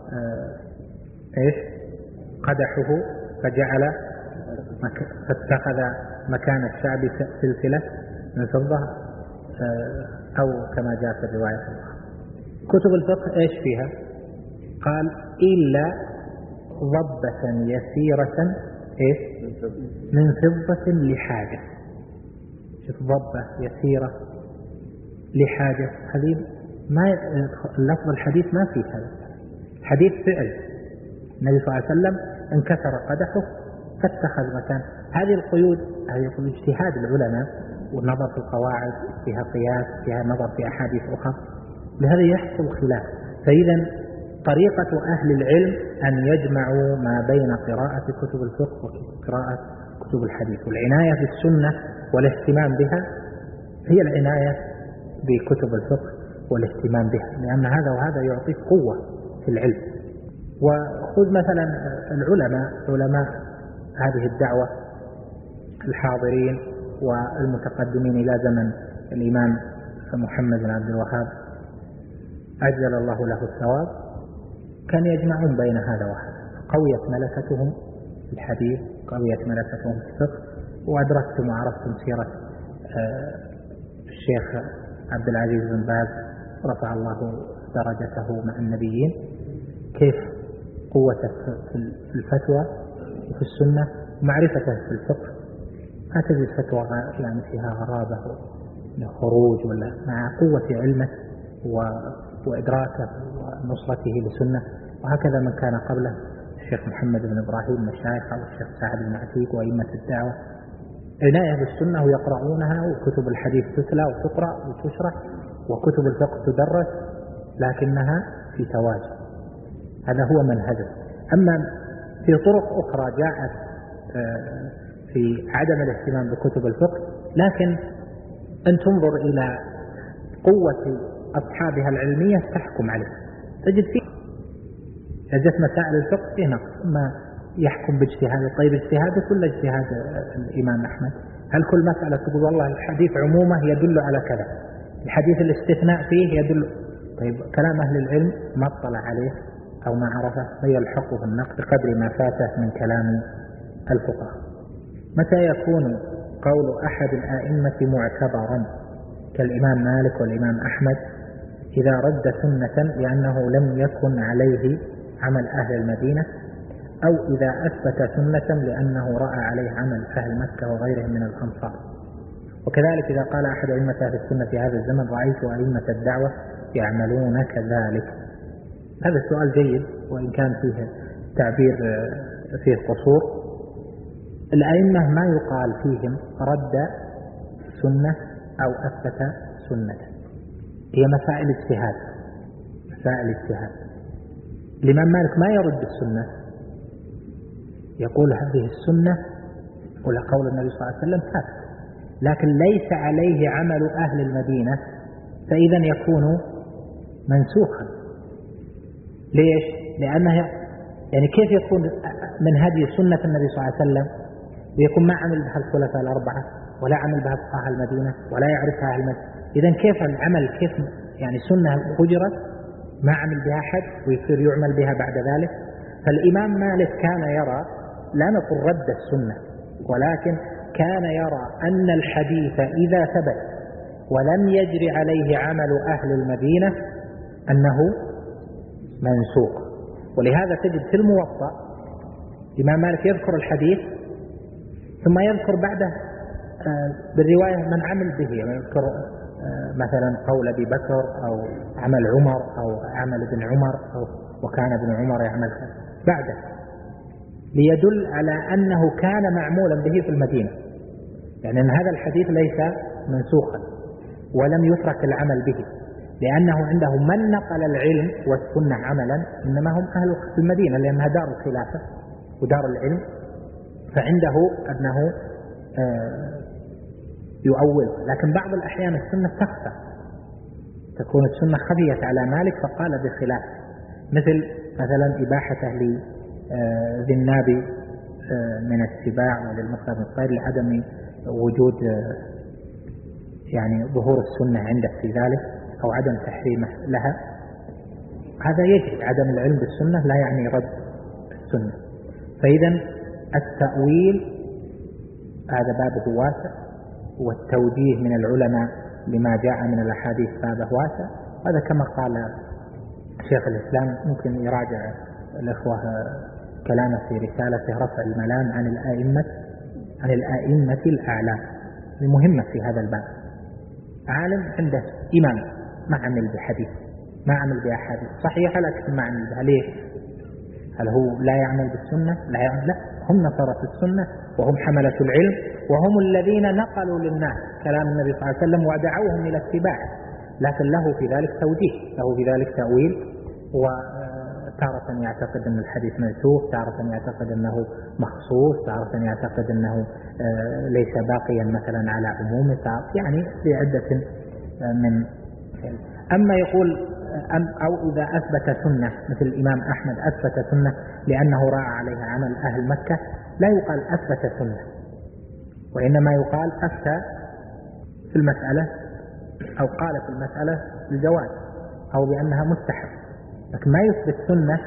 قدحه فجعل فاتخذ مكان الشعب سلسلة من فضة أو كما جاء في الرواية. كتب الفقه إيش فيها؟ قال إلا ضبة يسيرة من فضة لحاجة. شوف ضبة يسيرة لحاجة، هذه ما اللفظ الحديث ما فيه هذا حديث فعل. النبي صلى الله عليه وسلم انكسر قدحه فاتخذ مكان. هذه القيود هذه اجتهاد العلماء والنظر في القواعد فيها قياس فيها نظر في أحاديث أخرى، لهذا يحصل خلاف. فإذا طريقة أهل العلم أن يجمعوا ما بين قراءة كتب الفقه وقراءة كتب الحديث، والعناية بالسنة والاهتمام بها هي العناية بكتب الفقه والاهتمام بها، لأن هذا وهذا يعطيك قوة في العلم. وخذ مثلا علماء هذه الدعوة الحاضرين والمتقدمين إلى زمن الإمام محمد بن عبد الوهاب أجزل الله له الثواب، كان يجمعون بين هذا وهذا، قويت ملكتهم في الحديث قويت ملكتهم في الفقه. وأدركتم وعرفتم سيرة الشيخ عبد العزيز بن باز رفع الله درجته مع النبيين، كيف قوته في الفتوى وفي السنة ومعرفته في الفقه. ما تجد فتوى يعني فيها غرابة خروج ولا، مع قوة علمه وإدراكه ونصرته للسنة. وهكذا من كان قبله الشيخ محمد بن إبراهيم مشايخه والشيخ سعد بن عتيق وأئمة الدعوة، عناية بالسنة ويقرؤونها، وكتب الحديث تتلى وتقرأ وتشرح، وكتب الفقه تدرس لكنها في توازن. هذا هو منهجه. أما في طرق أخرى جاءت في عدم الاهتمام بكتب الفقه، لكن أن تنظر إلى قوة أصحابها العلمية تحكم عليه، تجد فيه جت مسائل الفقه فيه نقص، ما يحكم باجتهاد. طيب اجتهادك ولا اجتهاد الإمام أحمد؟ هل كل مسألة تقول والله الحديث عمومه يدل على كذا، الحديث الاستثناء فيه يدل؟ طيب كلام أهل العلم ما اطلع عليه أو ما عرفه فيلحقه النقد بقدر ما فاته من كلام الفقهاء. متى يكون قول أحد الآئمة معتبرا كالإمام مالك والإمام أحمد؟ إذا رد سنة لأنه لم يكن عليه عمل أهل المدينة، أو إذا أثبت سنة لأنه رأى عليه عمل أهل مكة وغيرهم من الأنصار. وكذلك إذا قال أحد أئمة أهل السنة في هذا الزمن رأيت أئمة الدعوة يعملون كذلك. هذا السؤال جيد وإن كان فيه تعبير فيه قصور. الأئمة ما يقال فيهم رد سنة أو أثبت سنة، هي مسائل اجتهاد. الإمام مالك ما يرد السنة، يقول هذه السنة ولا قول النبي صلى الله عليه وسلم ثابت، لكن ليس عليه عمل أهل المدينة، فإذا يكون منسوخا. ليش؟ لأنه يعني كيف يكون من هدي سنة النبي صلى الله عليه وسلم ويكون ما عمل بها الخلفاء الأربعة ولا عمل بها فقهاء المدينة ولا يعرفها أهل المدينة؟ إذن كيف العمل؟ كيف يعني سنة هجرت ما عمل بها أحد ويصير يعمل بها بعد ذلك؟ فالإمام مالك كان يرى، لا نقول رد السنة، ولكن كان يرى أن الحديث إذا ثبت ولم يجري عليه عمل أهل المدينة أنه منسوخ. ولهذا تجد في الموطأ الإمام مالك يذكر الحديث ثم يذكر بعده بالرواية من عمل به، يذكر مثلا قول أبي بكر أو عمل عمر أو عمل ابن عمر أو وكان ابن عمر يعمل بعده. ليدل على أنه كان معمولا به في المدينة، يعني أن هذا الحديث ليس منسوخا ولم يترك العمل به، لأنه عنده من نقل العلم والسنة عملا إنما هم أهل المدينة، لأنها دار الخلافة ودار العلم، فعنده أنه يؤول. لكن بعض الأحيان السنة تخفى، تكون السنة خفيت على مالك فقال بخلاف، مثلا إباحته لذي الناب من السباع وللمخلب من الطير لعدم وجود يعني ظهور السنة عنده في ذلك أو عدم تحريمه لها. هذا يجب، عدم العلم بالسنة لا يعني رد السنة. فإذا التأويل هذا بابه واسع، والتوجيه من العلماء لما جاء من الأحاديث بابه واسع. هذا كما قال شيخ الإسلام، ممكن يراجع الإخوة كلامه في رسالته رفع الملام عن الأئمة الأعلام، المهمة في هذا الباب. عالم عنده إمام ما عمل بحديث، ما عمل بأحاديث صحيحة، لكن ما عمل بها. ليه؟ هل هو لا يعمل بالسنة؟ لا يعمل، لا، هم نصرة السنة وهم حملة العلم، وهم الذين نقلوا للناس كلام النبي صلى الله عليه وسلم ودعوهم إلى اتباعه، لكن له في ذلك توجيه، له في ذلك تأويل، وتارة يعتقد أن الحديث منسوخ، تارة يعتقد أنه مخصوص، تارة يعتقد أنه ليس باقيا مثلا على عمومه، يعني في عدة من. أما يقول أو إذا أثبت سنة مثل الإمام أحمد أثبت سنة لأنه رأى عليها عمل أهل مكة، لا يقال أثبت سنة، وإنما يقال أفتى في المسألة أو قال في المسألة بالجواز أو بأنها مستحب، لكن ما يثبت سنة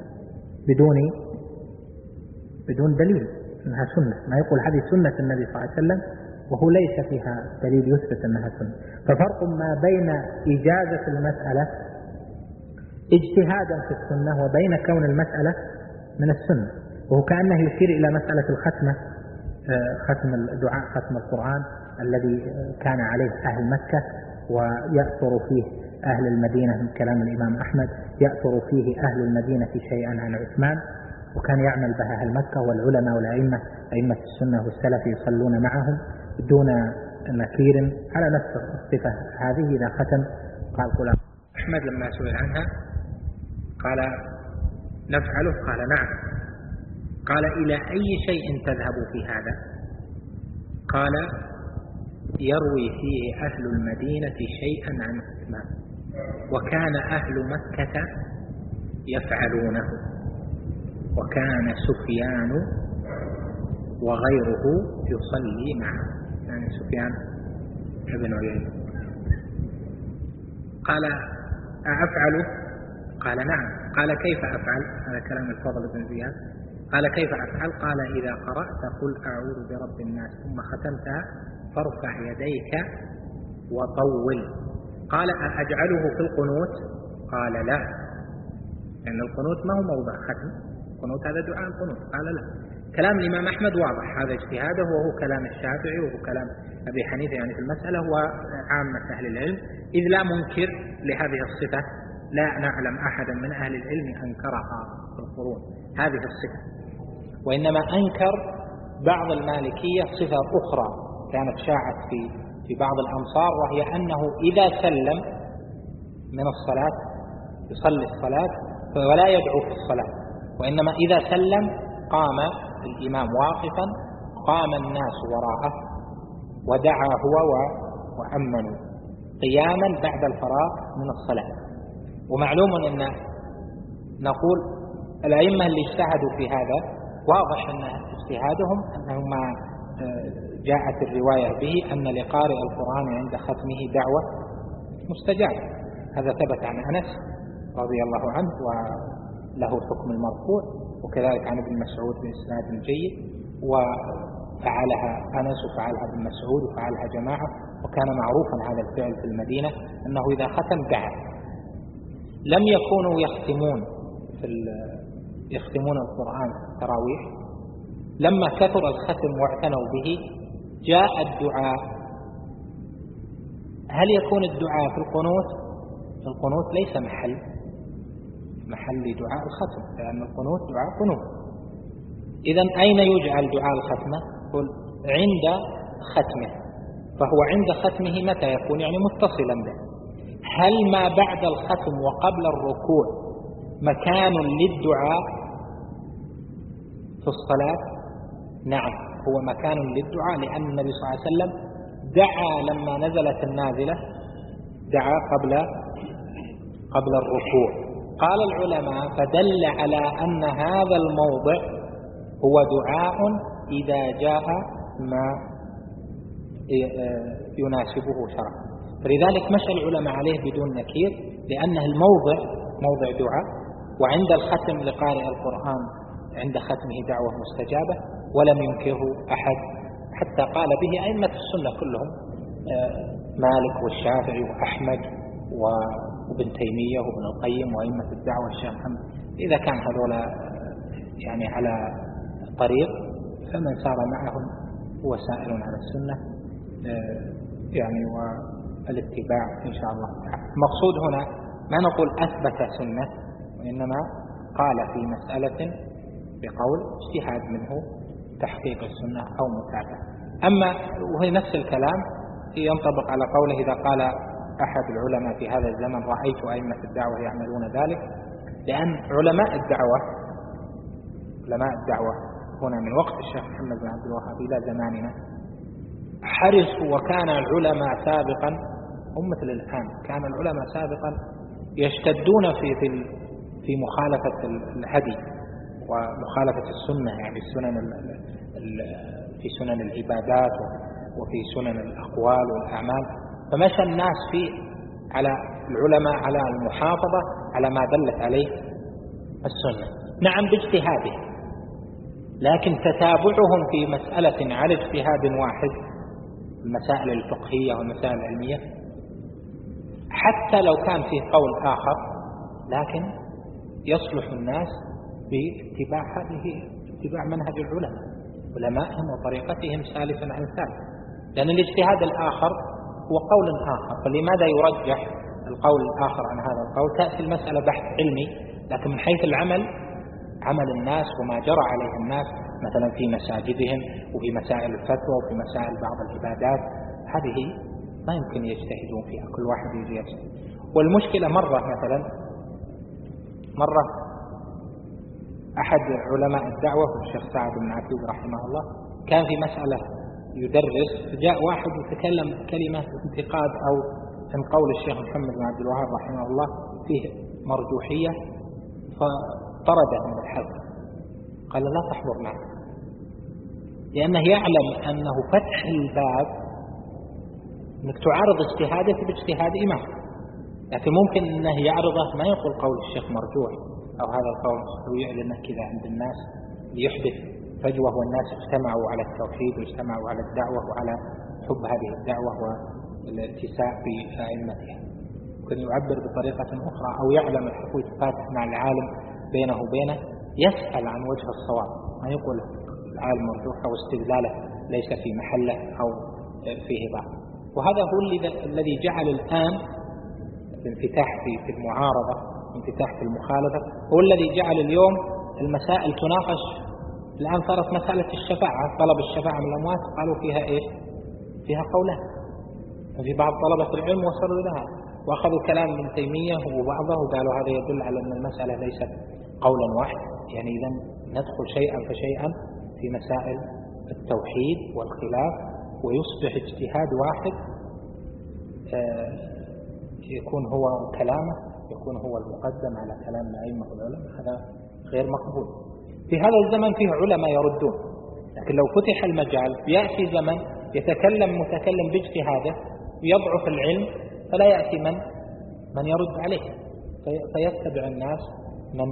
بدون دليل أنها سنة، ما يقول هذه سنة النبي صلى الله عليه وسلم وهو ليس فيها دليل يثبت أنها سنة. ففرق ما بين إجازة المسألة اجتهادا في السنة وبين كون المسألة من السنة. وهو كأنه يشير إلى مسألة الختمة، ختم الدعاء، ختم القرآن الذي كان عليه أهل مكة ويأثر فيه أهل المدينة، من كلام الإمام أحمد يأثر فيه أهل المدينة شيئا عن عثمان، وكان يعمل بها أهل مكة، والعلماء والأئمة أئمة السنة والسلف يصلون معهم دون نكير على نفس الصفة هذه. إذا ختم قال فلان. أحمد لما سئل عنها قال نفعله، قال نعم. قال إلى أي شيء تذهب في هذا؟ قال يروي فيه أهل المدينة شيئا عن عثمان، وكان أهل مكة يفعلونه، وكان سفيان وغيره يصلي معه، يعني سفيان ابن عيينة. قال أفعله؟ قال نعم. قال كيف أفعل؟ هذا كلام الفضل بن زياد. قال كيف أفعل؟ قال إذا قرأت قل أعوذ برب الناس ثم ختمتها فارفع يديك وطول. قال أجعله في القنوت؟ قال لا، لأن القنوت ما هو موضع ختم، القنوت هذا دعاء القنوت. قال لا. كلام الإمام أحمد واضح، هذا اجتهاده، وهو كلام الشافعي وهو كلام أبي حنيفة يعني في المسألة وعامة أهل العلم، إذ لا منكر لهذه الصفة، لا نعلم أحدا من أهل العلم أنكرها في القرون هذه الصفة، وإنما أنكر بعض المالكية صفة أخرى كانت شاعت في بعض الأمصار، وهي أنه إذا سلم من الصلاة يصلي الصلاة ولا يدعو في الصلاة، وإنما إذا سلم قام الإمام واقفا، قام الناس وراءه ودعا هو وأمنوا قياما بعد الفراغ من الصلاة. ومعلوم أن نقول الأئمة اللي اجتهدوا في هذا واضح أن اجتهادهم أنه ما جاءت الرواية به أن لقارئ القرآن عند ختمه دعوة مستجابة. هذا ثبت عن أنس رضي الله عنه وله حكم المرفوع، وكذلك عن ابن مسعود بإسناد جيد، وفعلها أنس وفعلها ابن مسعود وفعلها جماعة، وكان معروفا هذا الفعل في المدينة أنه إذا ختم دعا. لم يكونوا يختمون القرآن في التراويح، لما كثر الختم واعتنوا به جاء الدعاء. هل يكون الدعاء في القنوت؟ القنوت ليس محل لدعاء الختم، لأن القنوت دعاء قنوت، إذن أين يجعل دعاء الختمة؟ قل عند ختمه. فهو عند ختمه متى يكون؟ يعني متصلا به. هل ما بعد الختم وقبل الركوع مكان للدعاء في الصلاة؟ نعم، هو مكان للدعاء، لأن النبي صلى الله عليه وسلم دعا لما نزلت النازلة، دعا قبل الركوع. قال العلماء فدل على أن هذا الموضع هو دعاء إذا جاء ما يناسبه شرعا، فلذلك مشى العلماء عليه بدون نكير، لأنه الموضع موضع دعاء، وعند الختم لقارئ القرآن عند ختمه دعوة مستجابة، ولم ينكره أحد، حتى قال به أئمة السنة كلهم، مالك والشافعي وأحمد وابن تيمية وابن القيم وأئمة الدعوة الشيخ محمد. إذا كان هذولا يعني على طريق، فمن سار معهم هو سائر على السنة يعني والاتباع إن شاء الله. المقصود هنا ما نقول أثبت سنة، وإنما قال في مسألة بقول اجتهاد منه تحقيق السنة أو متابعة. أما وهي نفس الكلام ينطبق على قوله إذا قال أحد العلماء في هذا الزمن رأيت أئمة الدعوة يعملون ذلك، لأن علماء الدعوة هنا من وقت الشيخ محمد بن عبد الوهاب إلى زماننا حرصوا، وكان العلماء سابقا مثل الآن، كان العلماء سابقا يشتدون في مخالفة الهدي ومخالفة السنة، يعني في سنن العبادات وفي سنن الأقوال والأعمال، فمشى الناس على العلماء على المحافظة على ما دلت عليه السنة، نعم باجتهاده، لكن تتابعهم في مسألة على اجتهاد واحد، المسائل الفقهية والمسائل العلمية، حتى لو كان فيه قول آخر، لكن يصلح الناس باتباع منهج علمائهم وطريقتهم سالفا عن ثالث، لأن الاجتهاد الآخر هو قول آخر، فلماذا يرجح القول الآخر عن هذا القول؟ تأتي المسألة بحث علمي، لكن من حيث العمل، عمل الناس وما جرى عليه الناس مثلا في مساجدهم وفي مسائل الفتوى وفي مسائل بعض العبادات، هذه ما يمكن يجتهدون فيها، كل واحد يجي يجتهد. والمشكلة مرة أحد علماء الدعوة الشيخ سعد بن عتيق رحمه الله كان في مسألة يدرس، فجاء واحد يتكلم كلمة انتقاد أو عن قول الشيخ محمد بن عبد الوهاب رحمه الله فيه مرجوحية، فطرده من الحلقة، قال لا تحضر معه، لأنه يعلم أنه فتح الباب أنك تعارض اجتهادك باجتهاد إمام، لكن ممكن أنه يعرضه ما يقول قول الشيخ مرجوح أو هذا القول ويعلنه كذا عند الناس ليحدث فجوة، والناس اجتمعوا على التوحيد واجتمعوا على الدعوة وعلى حب هذه الدعوة والاتساع بأئمتها، ممكن يعبر بطريقة أخرى، أو يعلم الحقوق فاتح مع العالم بينه وبينه، يسأل عن وجه الصواب، ما يقول العالم مرجوح أو استدلاله ليس في محله أو فيه ضعف. وهذا هو الذي جعل الآن الانفتاح في المعارضة، انفتاح في المخالفة، هو الذي جعل اليوم المسائل تناقش. الآن صارت مسألة الشفاعة، طلب الشفاعة من الأموات قالوا فيها إيش؟ فيها قولان، وفي بعض طلبة العلم وصلوا لها وأخذوا كلام ابن تيمية وبعضه وقالوا هذا يدل على أن المسألة ليست قولا واحد، يعني إذا ندخل شيئا فشيئا في مسائل التوحيد والخلاف، ويصبح اجتهاد واحد يكون هو كلامه، يكون هو المقدم على كلام أئمة العلماء، هذا غير مقبول. في هذا الزمن فيه علماء يردون، لكن لو فتح المجال يأتي زمن يتكلم متكلم باجتهاده ويضعف العلم، فلا يأتي من يرد عليه، فيتبع الناس من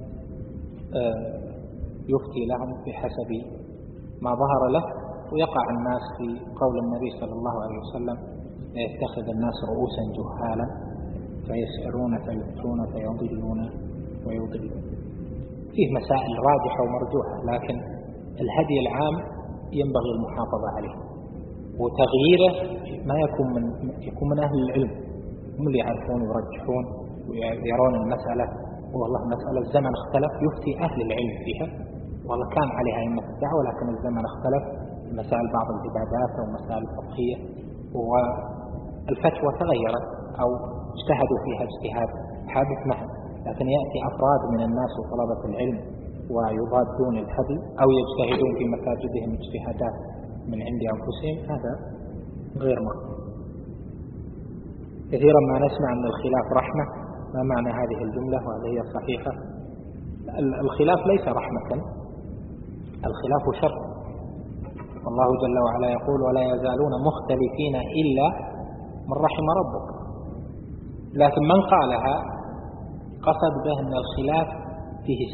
يفتي لهم بحسب ما ظهر له، ويقع الناس في قول النبي صلى الله عليه وسلم يتخذ الناس رؤوسا جهالا فيسألون فيفتون فيضلون ويضلون. فيه مسائل راجحة ومرجوحة، لكن الهدي العام ينبغي المحافظة عليه، وتغييره ما يكون من أهل العلم، هم اللي يعرفون ويرجحون ويرون المسألة، والله مسألة الزمن اختلف، يفتي أهل العلم فيها والله كان عليها أئمة الدعوة، لكن الزمن اختلف، مسائل بعض العبادات أو مسائل الفقهية والفتوى تغيرت أو اجتهدوا فيها اجتهاد حادث معه، لكن يأتي أفراد من الناس وطلبة العلم ويضادون الهدي أو يجتهدون في مساجدهم اجتهادات من عند أنفسهم، هذا غير مقبول. كثيرا ما نسمع أن الخلاف رحمة. ما معنى هذه الجملة وهذه هي الصحيحة؟ الخلاف ليس رحمة، الخلاف شر. والله جل وعلا يقول: ولا يزالون مختلفين إلا من رحم ربك. لكن من قالها قصد به أن الخلاف فيه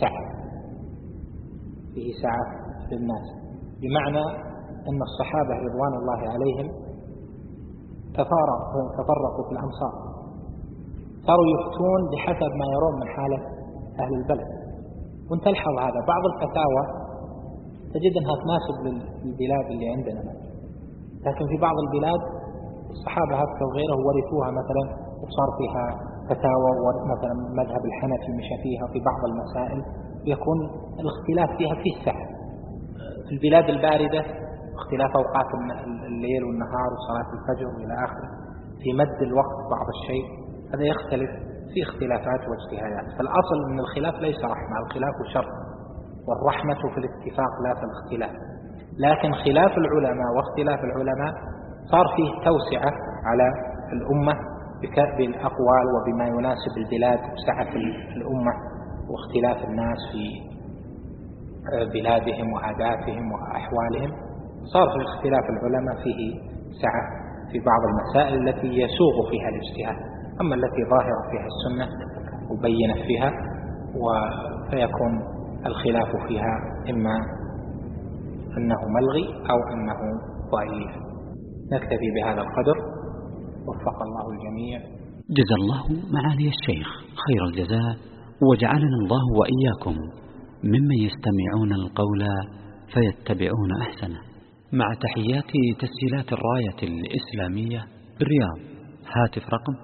سعة للناس، بمعنى أن الصحابة رضوان الله عليهم تفرقوا في الأمصار، صاروا يفتون بحسب ما يرون من حالة أهل البلد. وانت تلحظ هذا، بعض الفتاوى تجد أنها تناسب للبلاد اللي عندنا مثلا، لكن في بعض البلاد الصحابة هكذا وغيره ورثوها مثلا وصار فيها فتاوى، مثلا مذهب الحنفي مشى فيها في بعض المسائل، يكون الاختلاف فيها في السعة. في البلاد الباردة اختلاف أوقات الليل والنهار وصلاة الفجر إلى آخره، في مد الوقت بعض الشيء، هذا يختلف في اختلافات واجتهادات. فالأصل أن الخلاف ليس رحمة، الخلاف شر، والرحمة في الاتفاق لا في الاختلاف. لكن خلاف العلماء واختلاف العلماء صار فيه توسعة على الأمة بالأقوال وبما يناسب البلاد، سعة الأمة واختلاف الناس في بلادهم وعاداتهم وأحوالهم، صار في اختلاف العلماء فيه سعة في بعض المسائل التي يسوغ فيها الاجتهاد، أما التي ظاهرة فيها السنة وبينت فيها فيكون الخلاف فيها إما أنه ملغي أو أنه ضعيف. نكتفي بهذا القدر، وفق الله الجميع. جزا الله معالي الشيخ خير الجزاء، وجعلنا الله وإياكم ممن يستمعون القول فيتبعون أحسنه. مع تحيات تسجيلات الراية الإسلامية بالرياض، هاتف رقم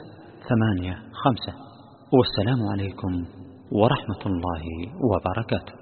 49111985. والسلام عليكم ورحمة الله وبركاته.